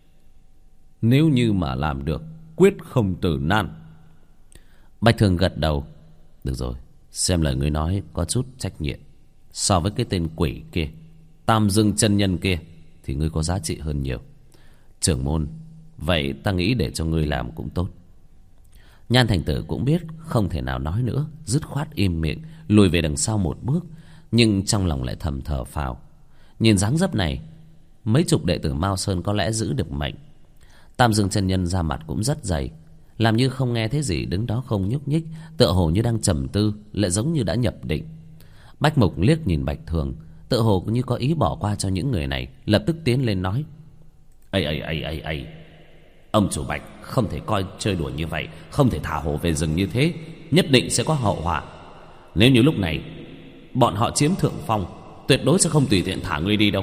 Nếu như mà làm được, quyết không tử nan. Bạch Thường gật đầu. Được rồi, xem lời ngươi nói có chút trách nhiệm. So với cái tên quỷ kia, Tam Dương chân nhân kia, thì ngươi có giá trị hơn nhiều. Trưởng môn, vậy ta nghĩ để cho ngươi làm cũng tốt. Nhan Thành Tử cũng biết không thể nào nói nữa, dứt khoát im miệng, lùi về đằng sau một bước. Nhưng trong lòng lại thầm thở phào. Nhìn dáng dấp này, mấy chục đệ tử Mao Sơn có lẽ giữ được mệnh. Tam Dương chân nhân ra mặt cũng rất dày, làm như không nghe thấy gì, đứng đó không nhúc nhích, tựa hồ như đang trầm tư, lại giống như đã nhập định. Bách Mục liếc nhìn Bạch Thường, tựa hồ như có ý bỏ qua cho những người này, lập tức tiến lên nói: Ây, ông chủ Bạch không thể coi chơi đùa như vậy, không thể thả hổ về rừng như thế, nhất định sẽ có hậu họa. Nếu như lúc này bọn họ chiếm thượng phong, tuyệt đối sẽ không tùy tiện thả ngươi đi đâu.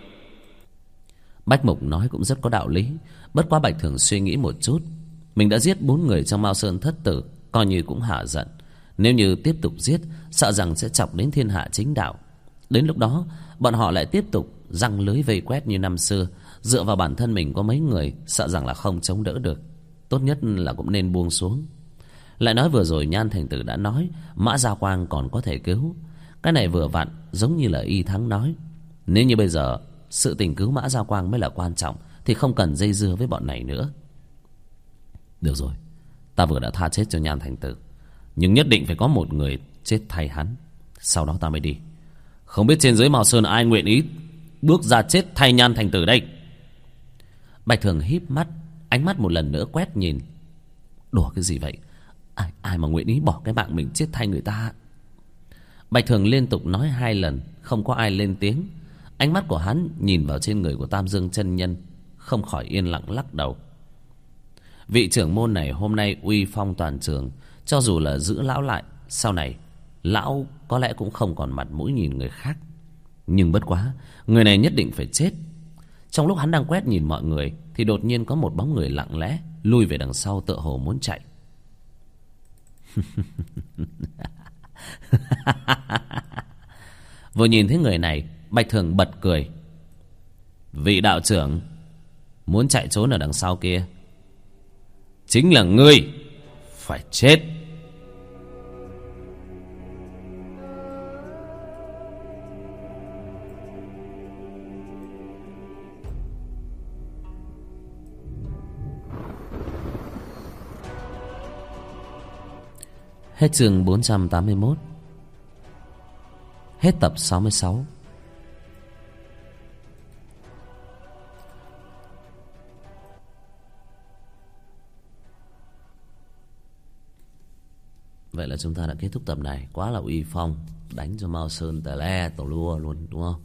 Bách Mục nói cũng rất có đạo lý. Bất quá Bạch Thường suy nghĩ một chút, mình đã giết 4 người trong Mao Sơn thất tử, coi như cũng hạ giận. Nếu như tiếp tục giết, sợ rằng sẽ chọc đến thiên hạ chính đạo. Đến lúc đó bọn họ lại tiếp tục giăng lưới vây quét như năm xưa. Dựa vào bản thân mình có mấy người, sợ rằng là không chống đỡ được. Tốt nhất là cũng nên buông xuống. Lại nói vừa rồi Nhan Thành Tử đã nói Mã Gia Quang còn có thể cứu. Cái này vừa vặn giống như là Y Thắng nói, nếu như bây giờ sự tình cứu Mã Gia Quang mới là quan trọng, thì không cần dây dưa với bọn này nữa. Được rồi, ta vừa đã tha chết cho Nhan Thành Tử, nhưng nhất định phải có một người chết thay hắn, sau đó ta mới đi. Không biết trên dưới Mao Sơn ai nguyện ý bước ra chết thay Nhan Thành Tử đây? Bạch Thường híp mắt, ánh mắt một lần nữa quét nhìn. Đùa cái gì vậy? Ai mà nguyện ý bỏ cái mạng mình chết thay người ta? Bạch Thường liên tục nói 2 lần, không có ai lên tiếng. Ánh mắt của hắn nhìn vào trên người của Tam Dương chân nhân, không khỏi yên lặng lắc đầu. Vị trưởng môn này hôm nay uy phong toàn trường, cho dù là giữ lão lại, sau này lão có lẽ cũng không còn mặt mũi nhìn người khác. Nhưng bất quá, người này nhất định phải chết. Trong lúc hắn đang quét nhìn mọi người, thì đột nhiên có một bóng người lặng lẽ lui về đằng sau, tựa hồ muốn chạy. Vừa nhìn thấy người này, Bạch Thường bật cười. Vị đạo trưởng muốn chạy trốn ở đằng sau kia, chính là ngươi phải chết. Hết chương 481. Hết tập 66. Vậy là chúng ta đã kết thúc tập này. Quá là uy phong, đánh cho Mao Sơn tè le tổ lua luôn, đúng không?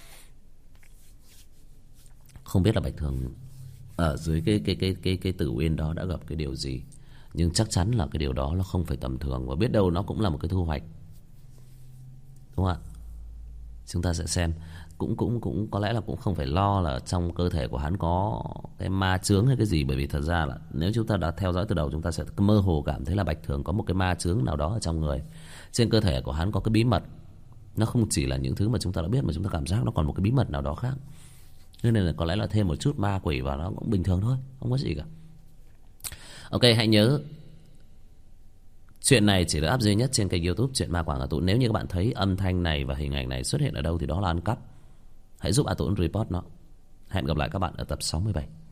Không biết là Bạch Thường ở dưới cái Tử Uyên đó đã gặp cái điều gì, nhưng chắc chắn là cái điều đó nó không phải tầm thường, và biết đâu nó cũng là một cái thu hoạch, đúng không ạ? Chúng ta sẽ xem. Cũng có lẽ là cũng không phải lo là trong cơ thể của hắn có cái ma chướng hay cái gì, bởi vì thật ra là nếu chúng ta đã theo dõi từ đầu, chúng ta sẽ mơ hồ cảm thấy là Bạch Thường có một cái ma chướng nào đó ở trong người. Trên cơ thể của hắn có cái bí mật, nó không chỉ là những thứ mà chúng ta đã biết, mà chúng ta cảm giác nó còn một cái bí mật nào đó khác. Nên là có lẽ là thêm một chút ma quỷ vào nó cũng bình thường thôi, không có gì cả. Ok, hãy nhớ chuyện này chỉ được up duy nhất trên kênh YouTube Chuyện Ma Quảng A Tũng. Nếu như các bạn thấy âm thanh này và hình ảnh này xuất hiện ở đâu thì đó là ăn cắp. Hãy giúp A Tũng report nó. Hẹn gặp lại các bạn ở tập 67.